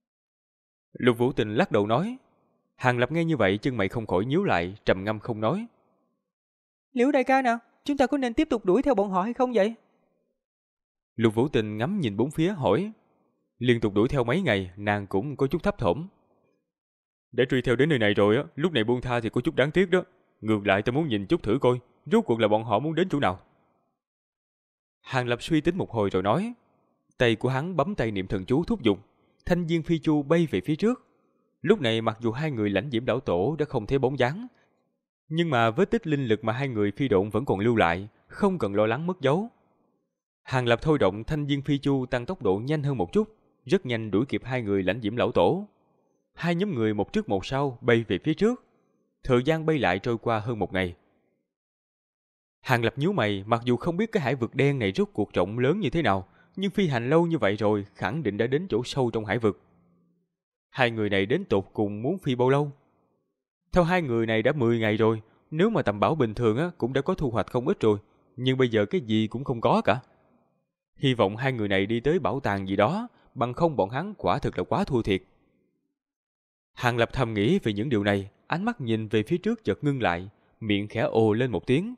Lục Vũ Tình lắc đầu nói. Hàng Lập nghe như vậy chân mày không khỏi nhíu lại, trầm ngâm không nói. Liễu đại ca nào, chúng ta có nên tiếp tục đuổi theo bọn họ hay không vậy? Lục Vũ Tình ngắm nhìn bốn phía hỏi. Liên tục đuổi theo mấy ngày, nàng cũng có chút thấp thỏm. Đã truy theo đến nơi này rồi á, lúc này buông tha thì có chút đáng tiếc đó. Ngược lại ta muốn nhìn chút thử coi, rốt cuộc là bọn họ muốn đến chỗ nào. Hàng Lập suy tính một hồi rồi nói. Tay của hắn bấm tay niệm thần chú thúc giục, thanh viên phi chu bay về phía trước. Lúc này mặc dù hai người lãnh diễm lão tổ đã không thấy bóng dáng, nhưng mà vết tích linh lực mà hai người phi độn vẫn còn lưu lại, không cần lo lắng mất dấu. Hàng Lập thôi động thanh viên phi chu tăng tốc độ nhanh hơn một chút, rất nhanh đuổi kịp hai người lãnh diễm lão tổ. Hai nhóm người một trước một sau bay về phía trước. Thời gian bay lại trôi qua hơn một ngày. Hàng Lập nhíu mày, mặc dù không biết cái hải vực đen này rốt cuộc rộng lớn như thế nào, nhưng phi hành lâu như vậy rồi, khẳng định đã đến chỗ sâu trong hải vực. Hai người này đến tột cùng muốn phi bao lâu? Theo hai người này đã 10 ngày rồi, nếu mà tầm bảo bình thường á cũng đã có thu hoạch không ít rồi, nhưng bây giờ cái gì cũng không có cả. Hy vọng hai người này đi tới bảo tàng gì đó, bằng không bọn hắn quả thực là quá thua thiệt. Hàng Lập thầm nghĩ về những điều này, ánh mắt nhìn về phía trước chợt ngưng lại, miệng khẽ ồ lên một tiếng.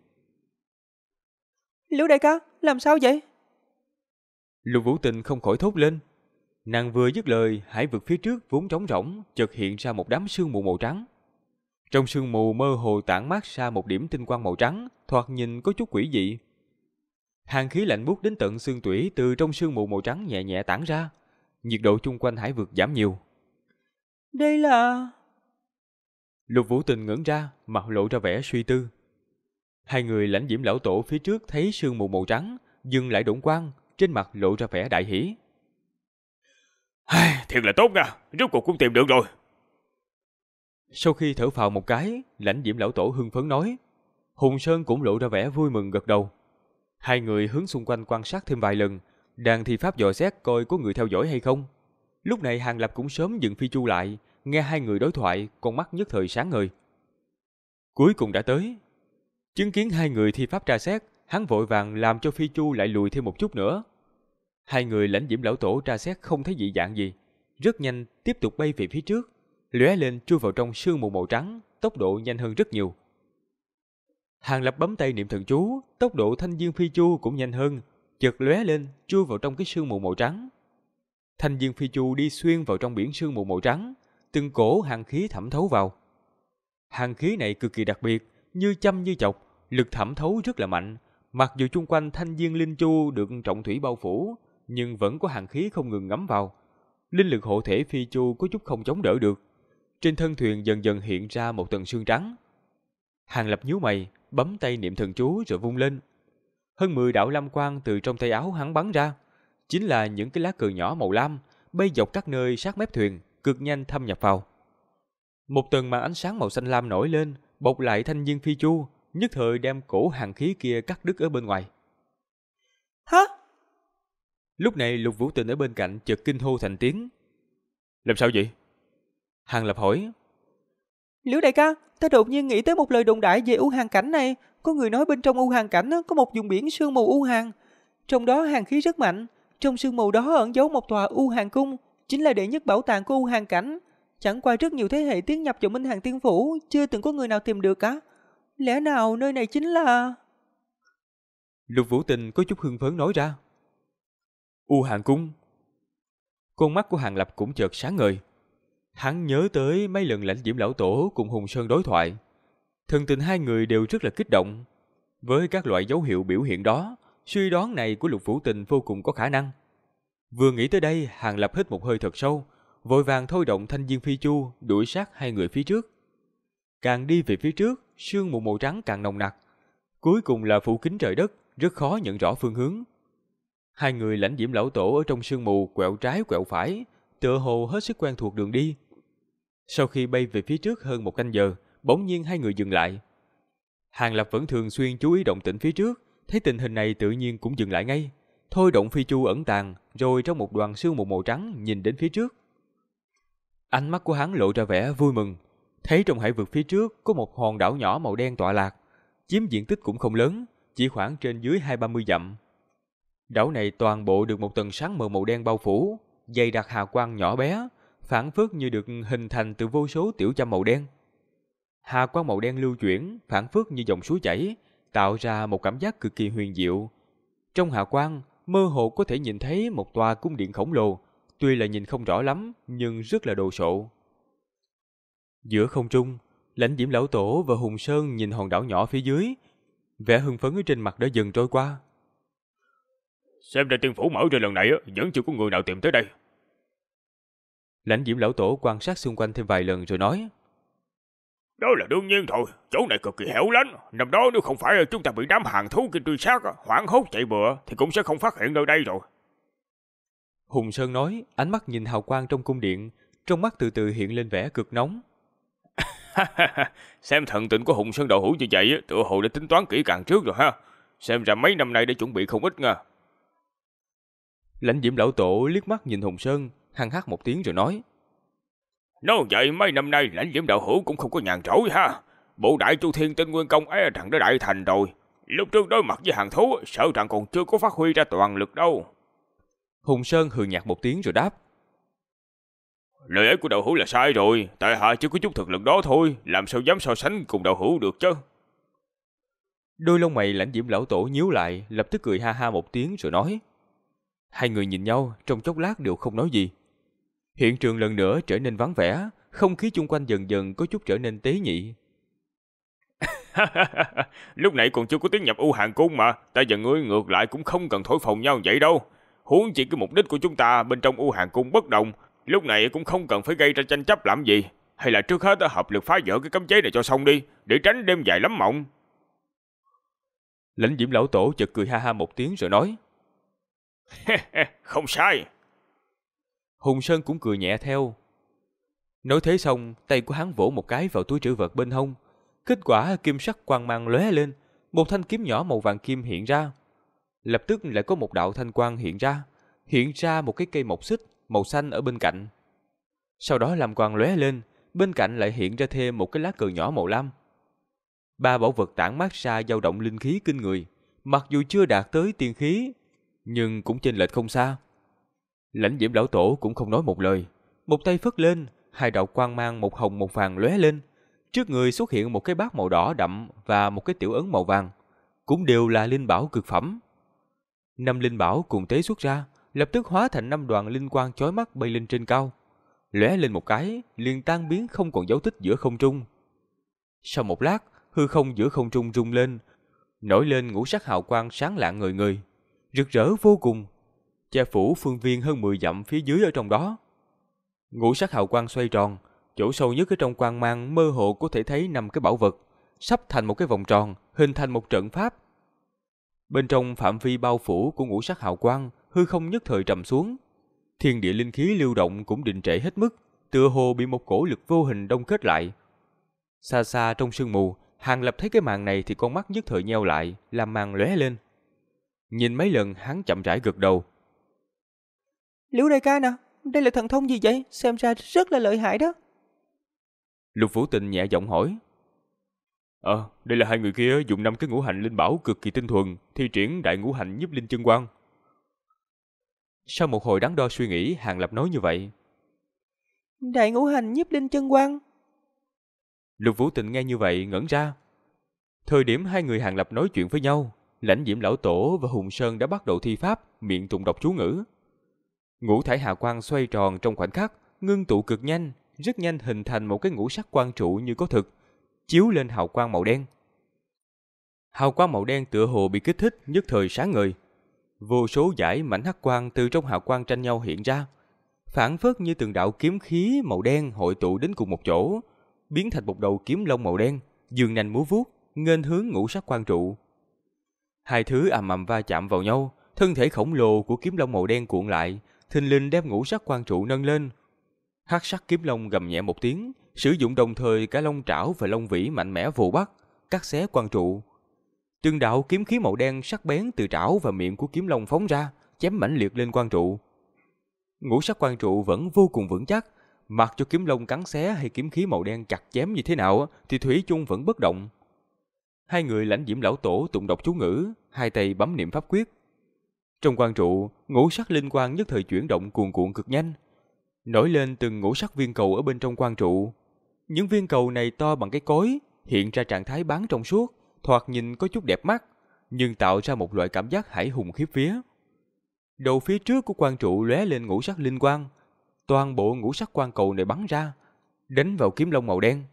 Liễu đại ca, làm sao vậy? Lục Vũ Tình không khỏi thốt lên. Nàng vừa dứt lời, hải vực phía trước vốn trống rỗng, chợt hiện ra một đám sương mù màu trắng. Trong sương mù mơ hồ tản mát ra một điểm tinh quang màu trắng, thoạt nhìn có chút quỷ dị. Hàn khí lạnh buốt đến tận xương tủy từ trong sương mù màu trắng nhẹ nhẹ tản ra, nhiệt độ chung quanh hải vực giảm nhiều. Đây là... Lục Vũ Tình ngẩn ra, mặt lộ ra vẻ suy tư. Hai người lãnh diễm lão tổ phía trước thấy sương mù màu trắng, dừng lại độn quang, trên mặt lộ ra vẻ đại hỉ. Thiệt là tốt nha, rốt cuộc cũng tìm được rồi. Sau khi thở phào một cái, lãnh diễm lão tổ hưng phấn nói. Hùng Sơn cũng lộ ra vẻ vui mừng gật đầu. Hai người hướng xung quanh quan sát thêm vài lần, đang thi pháp dò xét coi có người theo dõi hay không. Lúc này Hàng Lập cũng sớm dừng phi chu lại, nghe hai người đối thoại, con mắt nhất thời sáng ngời. Cuối cùng đã tới. Chứng kiến hai người thi pháp tra xét, hắn vội vàng làm cho phi chu lại lùi thêm một chút nữa. Hai người lãnh diễm lão tổ tra xét không thấy dị dạng gì, rất nhanh tiếp tục bay về phía trước, lóe lên chui vào trong sương mù màu trắng, tốc độ nhanh hơn rất nhiều. Hàng Lập bấm tay niệm thần chú, tốc độ thanh viên phi chu cũng nhanh hơn, chợt lóe lên chui vào trong cái sương mù màu trắng. Thanh viên phi chu đi xuyên vào trong biển sương mù màu trắng, từng cổ hàn khí thẩm thấu vào. Hàn khí này cực kỳ đặc biệt, như châm như chọc, lực thẩm thấu rất là mạnh. Mặc dù chung quanh thanh viên linh chu được trọng thủy bao phủ, nhưng vẫn có hàn khí không ngừng ngấm vào. Linh lực hộ thể phi chu có chút không chống đỡ được. Trên thân thuyền dần dần hiện ra một tầng sương trắng. Hàng Lập nhíu mày, bấm tay niệm thần chú rồi vung lên. Hơn 10 đạo lam quang từ trong tay áo hắn bắn ra, chính là những cái lá cờ nhỏ màu lam bay dọc các nơi sát mép thuyền, cực nhanh thâm nhập vào. Một tầng màn ánh sáng màu xanh lam nổi lên, bọc lại thanh viên phi chu, nhất thời đem cổ hàn khí kia cắt đứt ở bên ngoài. Hả? Lúc này Lục Vũ Tình ở bên cạnh chợt kinh hô thành tiếng. Làm sao vậy? Hàng Lập hỏi. Liễu đại ca, ta đột nhiên nghĩ tới một lời đồn đại về U Hàn cảnh này. Có người nói bên trong U Hàn cảnh có một vùng biển sương mù U Hàn, trong đó hàn khí rất mạnh. Trong sương mù đó ẩn giấu một tòa U Hàn cung, chính là đệ nhất bảo tàng của U Hàn cảnh. Chẳng qua rất nhiều thế hệ tiến nhập vào Minh Hàn Tiên Phủ, chưa từng có người nào tìm được cả. Lẽ nào nơi này chính là... Lục Vũ Tình có chút hưng phấn nói ra. U Hàn cung. Con mắt của Hàng Lập cũng chợt sáng ngời. Hắn nhớ tới mấy lần lãnh diễm lão tổ cùng Hùng Sơn đối thoại. Thần tình hai người đều rất là kích động. Với các loại dấu hiệu biểu hiện đó, suy đoán này của Lục Vũ Tình vô cùng có khả năng. Vừa nghĩ tới đây, Hàng Lập hít một hơi thật sâu, vội vàng thôi động thanh viên phi chu đuổi sát hai người phía trước. Càng đi về phía trước, sương mù màu trắng càng nồng nặc, cuối cùng là phủ kín trời đất, rất khó nhận rõ phương hướng. Hai người lãnh diễm lão tổ ở trong sương mù quẹo trái quẹo phải, tựa hồ hết sức quen thuộc đường đi. Sau khi bay về phía trước hơn một canh giờ, bỗng nhiên hai người dừng lại. Hàng Lập vẫn thường xuyên chú ý động tĩnh phía trước, thấy tình hình này tự nhiên cũng dừng lại ngay, thôi động phi chu ẩn tàng, rồi trong một đoàn sương mù màu trắng nhìn đến phía trước. Ánh mắt của hắn lộ ra vẻ vui mừng, thấy trong hải vực phía trước có một hòn đảo nhỏ màu đen tọa lạc, chiếm diện tích cũng không lớn, chỉ khoảng trên dưới 20-30 dặm. Đảo này toàn bộ được một tầng sáng mờ màu đen bao phủ, dày đặc hào quang nhỏ bé, phảng phất như được hình thành từ vô số tiểu châm màu đen. Hà quang màu đen lưu chuyển, phảng phất như dòng suối chảy, tạo ra một cảm giác cực kỳ huyền diệu. Trong hà quang, mơ hồ có thể nhìn thấy một tòa cung điện khổng lồ, tuy là nhìn không rõ lắm nhưng rất là đồ sộ. Giữa không trung, Lãnh Diễm lão tổ và Hùng Sơn nhìn hòn đảo nhỏ phía dưới, vẻ hưng phấn ở trên mặt đã dần trôi qua. Xem ra tiên phủ mở ra lần này vẫn chưa có người nào tìm tới đây. Lãnh Diễm lão tổ quan sát xung quanh thêm vài lần rồi nói. Đó là đương nhiên thôi, chỗ này cực kỳ hẻo lánh. Năm đó nếu không phải chúng ta bị đám hàng thú kia truy sát, hoảng hốt chạy bừa, thì cũng sẽ không phát hiện nơi đây rồi. Hùng Sơn nói, ánh mắt nhìn hào quang trong cung điện, trong mắt từ từ hiện lên vẻ cực nóng. Xem thần tình của Hùng Sơn đạo hữu như vậy, tựa hồ đã tính toán kỹ càng trước rồi ha. Xem ra mấy năm nay đã chuẩn bị không ít nha. Lãnh Diễm lão tổ liếc mắt nhìn Hùng Sơn, hăng hắc một tiếng rồi nói. Nói vậy mấy năm nay Lãnh Diễm đạo hữu cũng không có nhàn rỗi ha. Bộ đại chu thiên tinh nguyên công ấy rằng đã đại thành rồi. Lúc trước đối mặt với hàng thú, sợ rằng còn chưa có phát huy ra toàn lực đâu. Hùng Sơn hừ nhạt một tiếng rồi đáp. Lời ấy của đạo hữu là sai rồi, tại hạ chỉ có chút thực lực đó thôi, làm sao dám so sánh cùng đạo hữu được chứ. Đôi lông mày Lãnh Diễm lão tổ nhíu lại, lập tức cười ha ha một tiếng rồi nói. Hai người nhìn nhau, trong chốc lát đều không nói gì. Hiện trường lần nữa trở nên vắng vẻ, không khí chung quanh dần dần có chút trở nên tế nhị. Lúc này còn chưa có tiến nhập U Hàng Cung mà, ta và ngươi ngược lại cũng không cần thổi phồng nhau vậy đâu. Huống chỉ cái mục đích của chúng ta bên trong U Hàng Cung bất đồng, lúc này cũng không cần phải gây ra tranh chấp làm gì. Hay là trước hết hợp lực phá vỡ cái cấm chế này cho xong đi, để tránh đêm dài lắm mộng. Lãnh Diễm lão tổ chợt cười ha ha một tiếng rồi nói. Không sai. Hùng Sơn cũng cười nhẹ theo. Nói thế xong, tay của hắn vỗ một cái vào túi trữ vật bên hông. Kết quả kim sắc quang mang lóe lên, một thanh kiếm nhỏ màu vàng kim hiện ra. Lập tức lại có một đạo thanh quang hiện ra một cái cây mộc xích màu xanh ở bên cạnh. Sau đó làm quang lóe lên, bên cạnh lại hiện ra thêm một cái lá cờ nhỏ màu lam. Ba bảo vật tản mát ra dao động linh khí kinh người, mặc dù chưa đạt tới tiên khí, nhưng cũng chênh lệch không xa. Lãnh Diễm lão tổ cũng không nói một lời, một tay phất lên, hai đạo quang mang một hồng một vàng lóe lên. Trước người xuất hiện một cái bát màu đỏ đậm và một cái tiểu ấn màu vàng, cũng đều là linh bảo cực phẩm. 5 linh bảo cùng tế xuất ra, lập tức hóa thành 5 đoàn linh quang chói mắt bay lên trên cao, lóe lên một cái, liền tan biến không còn dấu tích giữa không trung. Sau một lát, hư không giữa không trung rung lên, nổi lên ngũ sắc hào quang sáng lạng ngời ngời, rực rỡ vô cùng, che phủ phương viên hơn 10 dặm phía dưới ở trong đó. Ngũ sắc hào quang xoay tròn, chỗ sâu nhất ở trong quang mang mơ hồ có thể thấy 5 cái bảo vật, sắp thành một cái vòng tròn, hình thành một trận pháp. Bên trong phạm vi bao phủ của ngũ sắc hào quang, hư không nhất thời trầm xuống. Thiên địa linh khí lưu động cũng đình trệ hết mức, tựa hồ bị một cổ lực vô hình đông kết lại. Xa xa trong sương mù, Hàng Lập thấy cái màn này thì con mắt nhất thời nheo lại, làm màn lóe lên. Nhìn mấy lần hắn chậm rãi gật đầu. Liễu đại ca nè, đây là thần thông gì vậy? Xem ra rất là lợi hại đó. Lục Vũ Tình nhẹ giọng hỏi. Đây là hai người kia dùng 5 cái ngũ hành linh bảo cực kỳ tinh thuần, thi triển đại ngũ hành nhiếp linh chân quang. Sau một hồi đắn đo suy nghĩ, Hàng Lập nói như vậy. Đại ngũ hành nhiếp linh chân quang. Lục Vũ Tình nghe như vậy ngẩn ra. Thời điểm hai người Hàng Lập nói chuyện với nhau, Lãnh Diễm lão tổ và Hùng Sơn đã bắt đầu thi pháp, miệng tụng đọc chú ngữ. Ngũ thải hà quang xoay tròn trong khoảnh khắc, ngưng tụ cực nhanh, rất nhanh hình thành một cái ngũ sắc quang trụ như có thực, chiếu lên hào quang màu đen. Hào quang màu đen tựa hồ bị kích thích, nhất thời sáng ngời. Vô số dải mảnh hắc quang từ trong hào quang tranh nhau hiện ra, phảng phất như từng đạo kiếm khí màu đen hội tụ đến cùng một chỗ, biến thành một đầu kiếm long màu đen, dương nanh múa vuốt, nghênh hướng ngũ sắc quang trụ. Hai thứ ầm ầm va chạm vào nhau, thân thể khổng lồ của kiếm long màu đen cuộn lại, thình lình đem ngũ sắc quang trụ nâng lên. Hắc sắc kiếm long gầm nhẹ một tiếng, sử dụng đồng thời cả long trảo và long vĩ mạnh mẽ vồ bắt, cắt xé quang trụ. Từng đạo kiếm khí màu đen sắc bén từ trảo và miệng của kiếm long phóng ra, chém mãnh liệt lên quang trụ. Ngũ sắc quang trụ vẫn vô cùng vững chắc, mặc cho kiếm long cắn xé hay kiếm khí màu đen chặt chém như thế nào thì thủy chung vẫn bất động. Hai người Lãnh Diễm lão tổ tụng đọc chú ngữ, hai tay bấm niệm pháp quyết. Trong quang trụ, ngũ sắc linh quang nhất thời chuyển động cuồn cuộn cực nhanh, nổi lên từng ngũ sắc viên cầu ở bên trong quang trụ. Những viên cầu này to bằng cái cối, hiện ra trạng thái bán trong suốt, thoạt nhìn có chút đẹp mắt, nhưng tạo ra một loại cảm giác hãi hùng khiếp vía. Đầu phía trước của quan trụ lóe lên ngũ sắc linh quang, toàn bộ ngũ sắc quang cầu này bắn ra, đánh vào kiếm long màu đen.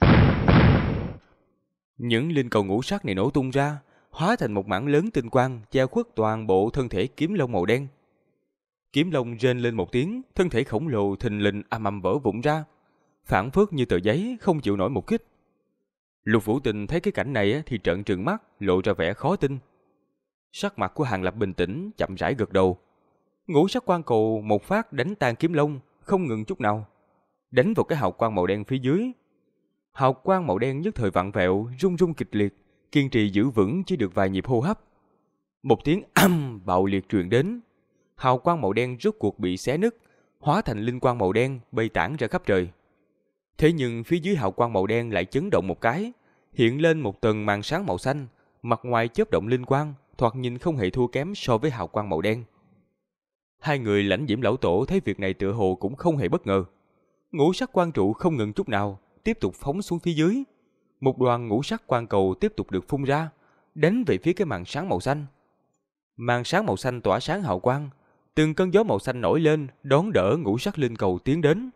Những linh cầu ngũ sắc này nổ tung ra, hóa thành một mảng lớn tinh quang che khuất toàn bộ thân thể kiếm long màu đen. Kiếm long rên lên một tiếng, thân thể khổng lồ thình lình ầm ầm vỡ vụn ra, phảng phất như tờ giấy không chịu nổi một kích. Lục Vũ Tình thấy cái cảnh này thì trợn trừng mắt, lộ ra vẻ khó tin. Sắc mặt của Hàng Lập bình tĩnh, chậm rãi gật đầu. Ngũ sắc quang cầu một phát đánh tan kiếm long, không ngừng chút nào, đánh vào cái hào quang màu đen phía dưới. Hào quang màu đen nhất thời vặn vẹo, rung rung kịch liệt, kiên trì giữ vững chỉ được vài nhịp hô hấp. Một tiếng âm bạo liệt truyền đến, hào quang màu đen rốt cuộc bị xé nứt, hóa thành linh quang màu đen bay tản ra khắp trời. Thế nhưng phía dưới hào quang màu đen lại chấn động một cái, hiện lên một tầng màn sáng màu xanh, mặt ngoài chớp động linh quang, thoạt nhìn không hề thua kém so với hào quang màu đen. Hai người Lãnh Diễm lão tổ thấy việc này tựa hồ cũng không hề bất ngờ. Ngũ sắc quang trụ không ngừng chút nào, tiếp tục phóng xuống phía dưới. Một đoàn ngũ sắc quang cầu tiếp tục được phun ra, đánh về phía cái màn sáng màu xanh. Màn sáng màu xanh tỏa sáng hào quang, từng cơn gió màu xanh nổi lên, đón đỡ ngũ sắc linh cầu tiến đến.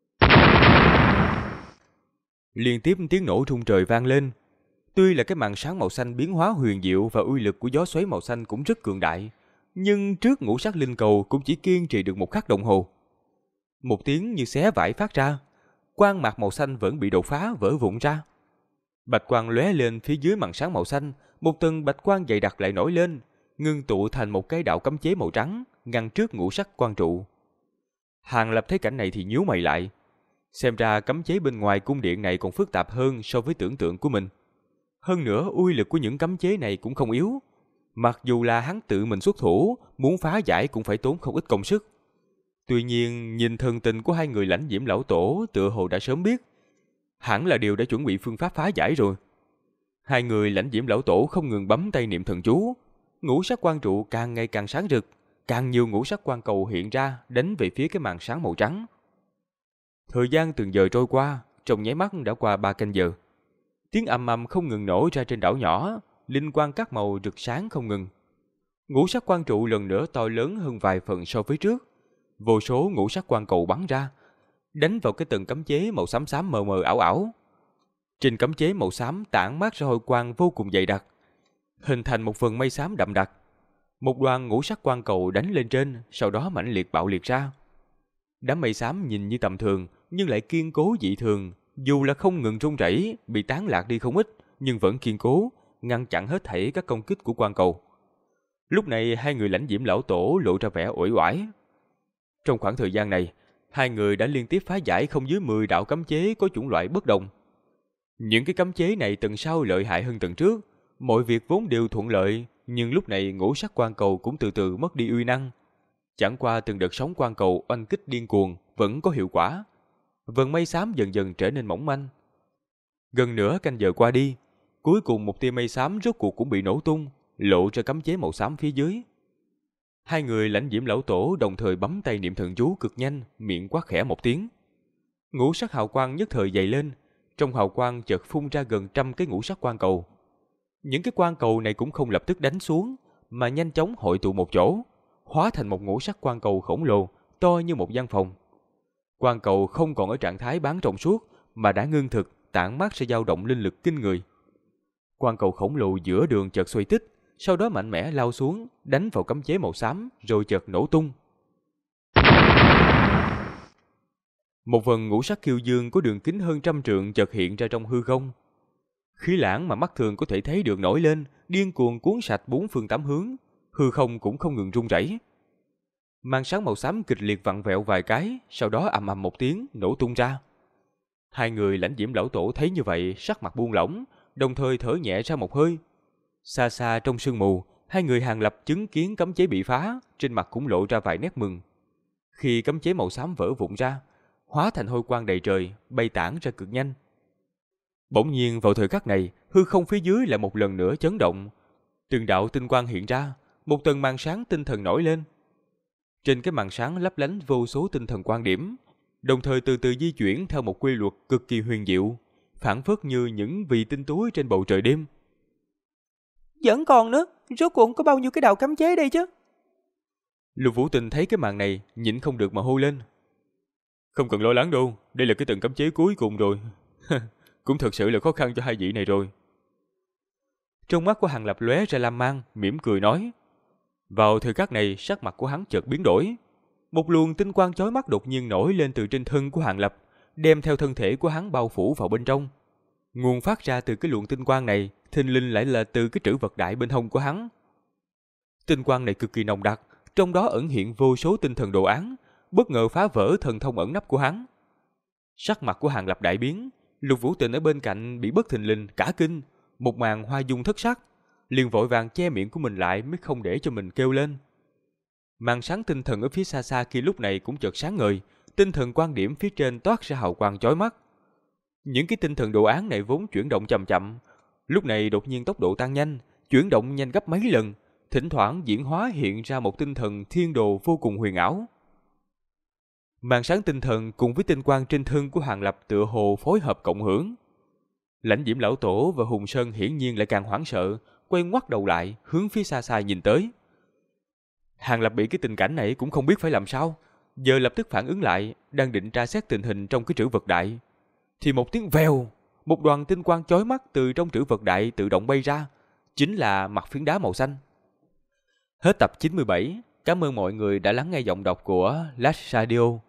Liên tiếp tiếng nổ rung trời vang lên. Tuy là cái màn sáng màu xanh biến hóa huyền diệu và uy lực của gió xoáy màu xanh cũng rất cường đại, nhưng trước ngũ sắc linh cầu cũng chỉ kiên trì được một khắc đồng hồ. Một tiếng như xé vải phát ra, quang mạc màu xanh vẫn bị đột phá vỡ vụn ra. Bạch quang lóe lên phía dưới màn sáng màu xanh, một tầng bạch quang dày đặc lại nổi lên, ngưng tụ thành một cái đạo cấm chế màu trắng, ngăn trước ngũ sắc quang trụ. Hàng Lập thấy cảnh này thì nhíu mày lại. Xem ra cấm chế bên ngoài cung điện này còn phức tạp hơn so với tưởng tượng của mình. Hơn nữa, uy lực của những cấm chế này cũng không yếu. Mặc dù là hắn tự mình xuất thủ, muốn phá giải cũng phải tốn không ít công sức. Tuy nhiên, nhìn thần tình của hai người Lãnh Diễm lão tổ tựa hồ đã sớm biết. Hẳn là đều đã chuẩn bị phương pháp phá giải rồi. Hai người Lãnh Diễm lão tổ không ngừng bấm tay niệm thần chú. Ngũ sắc quang trụ càng ngày càng sáng rực, càng nhiều ngũ sắc quang cầu hiện ra đánh về phía cái màn sáng màu trắng. Thời gian từng giờ trôi qua, trong nháy mắt đã qua 3 canh giờ. Tiếng ầm ầm không ngừng nổ ra trên đảo nhỏ, linh quang các màu rực sáng không ngừng. Ngũ sắc quang trụ lần nữa to lớn hơn vài phần so với trước. Vô số ngũ sắc quang cầu bắn ra, đánh vào cái tầng cấm chế màu xám xám mờ mờ ảo ảo. Trên cấm chế màu xám tản mát ra hồi quang vô cùng dày đặc, hình thành một vầng mây xám đậm đặc. Một đoàn ngũ sắc quang cầu đánh lên trên, sau đó mãnh liệt bạo liệt ra. Đám mây xám nhìn như tầm thường, nhưng lại kiên cố dị thường. Dù là không ngừng rung rẩy, bị tán lạc đi không ít, nhưng vẫn kiên cố, ngăn chặn hết thảy các công kích của quang cầu. Lúc này hai người Lãnh Diễm lão tổ lộ ra vẻ uể oải. Trong khoảng thời gian này, hai người đã liên tiếp phá giải không dưới 10 đạo cấm chế có chủng loại bất đồng. Những cái cấm chế này tầng sau lợi hại hơn tầng trước, mọi việc vốn đều thuận lợi, nhưng lúc này ngũ sắc quang cầu cũng từ từ mất đi uy năng. Chẳng qua từng đợt sóng quang cầu oanh kích điên cuồng vẫn có hiệu quả. Vầng mây xám dần dần trở nên mỏng manh. Gần nửa canh giờ qua đi, cuối cùng một tia mây xám rốt cuộc cũng bị nổ tung, lộ ra cấm chế màu xám phía dưới. Hai người Lãnh Diễm lão tổ đồng thời bấm tay niệm thần chú cực nhanh, miệng quát khẽ một tiếng. Ngũ sắc hào quang nhất thời dày lên, trong hào quang chợt phun ra gần 100 cái ngũ sắc quang cầu. Những cái quang cầu này cũng không lập tức đánh xuống, mà nhanh chóng hội tụ một chỗ, hóa thành một ngũ sắc quang cầu khổng lồ, to như một gian phòng. Quang cầu không còn ở trạng thái bán trong suốt, mà đã ngưng thực, tản mát ra dao động linh lực kinh người. Quang cầu khổng lồ giữa đường chợt xoay tích, sau đó mạnh mẽ lao xuống, đánh vào cấm chế màu xám, rồi chợt nổ tung. Một vần ngũ sắc kiêu dương có đường kính hơn 100 trượng chợt hiện ra trong hư không. Khí lãng mà mắt thường có thể thấy được nổi lên, điên cuồng cuốn sạch 4 phương 8 hướng, hư không cũng không ngừng rung rẩy. Màn sáng màu xám kịch liệt vặn vẹo vài cái, sau đó ầm ầm một tiếng nổ tung ra. Hai người Lãnh Diễm lão tổ thấy như vậy, sắc mặt buông lỏng, đồng thời thở nhẹ ra một hơi. Xa xa trong sương mù, hai người Hàng Lập chứng kiến cấm chế bị phá, trên mặt cũng lộ ra vài nét mừng. Khi cấm chế màu xám vỡ vụn ra, hóa thành hôi quang đầy trời, bay tản ra cực nhanh. Bỗng nhiên vào thời khắc này, hư không phía dưới lại một lần nữa chấn động. Từng đạo tinh quang hiện ra, một tầng màn sáng tinh thần nổi lên. Trên cái màn sáng lấp lánh vô số tinh thần quang điểm, đồng thời từ từ di chuyển theo một quy luật cực kỳ huyền diệu, phảng phất như những vì tinh túi trên bầu trời đêm. Vẫn còn nữa, rốt cuộc có bao nhiêu cái đạo cấm chế đây chứ? Lục Vũ Tình thấy cái màn này, nhịn không được mà hô lên. Không cần lo lắng đâu, đây là cái tầng cấm chế cuối cùng rồi. Cũng thật sự là khó khăn cho hai vị này rồi. Trong mắt của Hàng Lập lóe ra lam mang, mỉm cười nói. Vào thời khắc này, sắc mặt của hắn chợt biến đổi. Một luồng tinh quang chói mắt đột nhiên nổi lên từ trên thân của Hàng Lập, đem theo thân thể của hắn bao phủ vào bên trong. Nguồn phát ra từ cái luồng tinh quang này, thình lình lại là từ cái trữ vật đại bên hông của hắn. Tinh quang này cực kỳ nồng đặc, trong đó ẩn hiện vô số tinh thần đồ án, bất ngờ phá vỡ thần thông ẩn nấp của hắn. Sắc mặt của Hàng Lập đại biến, Lục Vũ Tình ở bên cạnh bị bất thình lình cả kinh, một màn hoa dung thất sắc, liền vội vàng che miệng của mình lại mới không để cho mình kêu lên. Màn sáng tinh thần ở phía xa xa kia lúc này cũng chợt sáng ngời, tinh thần quan điểm phía trên toát ra hào quang chói mắt. Những cái tinh thần đồ án này vốn chuyển động chậm chậm, lúc này đột nhiên tốc độ tăng nhanh, chuyển động nhanh gấp mấy lần, thỉnh thoảng diễn hóa hiện ra một tinh thần thiên đồ vô cùng huyền ảo. Màn sáng tinh thần cùng với tinh quang trên thân của Hàng Lập tựa hồ phối hợp cộng hưởng. Lãnh Diễm lão tổ và Hùng Sơn hiển nhiên lại càng hoảng sợ, quay ngoắt đầu lại, hướng phía xa xa nhìn tới. Hàng Lập bị cái tình cảnh này cũng không biết phải làm sao, giờ lập tức phản ứng lại, đang định tra xét tình hình trong cái trữ vật đại, thì một tiếng vèo, một đoàn tinh quang chói mắt từ trong trữ vật đại tự động bay ra, chính là mặt phiến đá màu xanh. Hết tập 97, cảm ơn mọi người đã lắng nghe giọng đọc của Last Radio.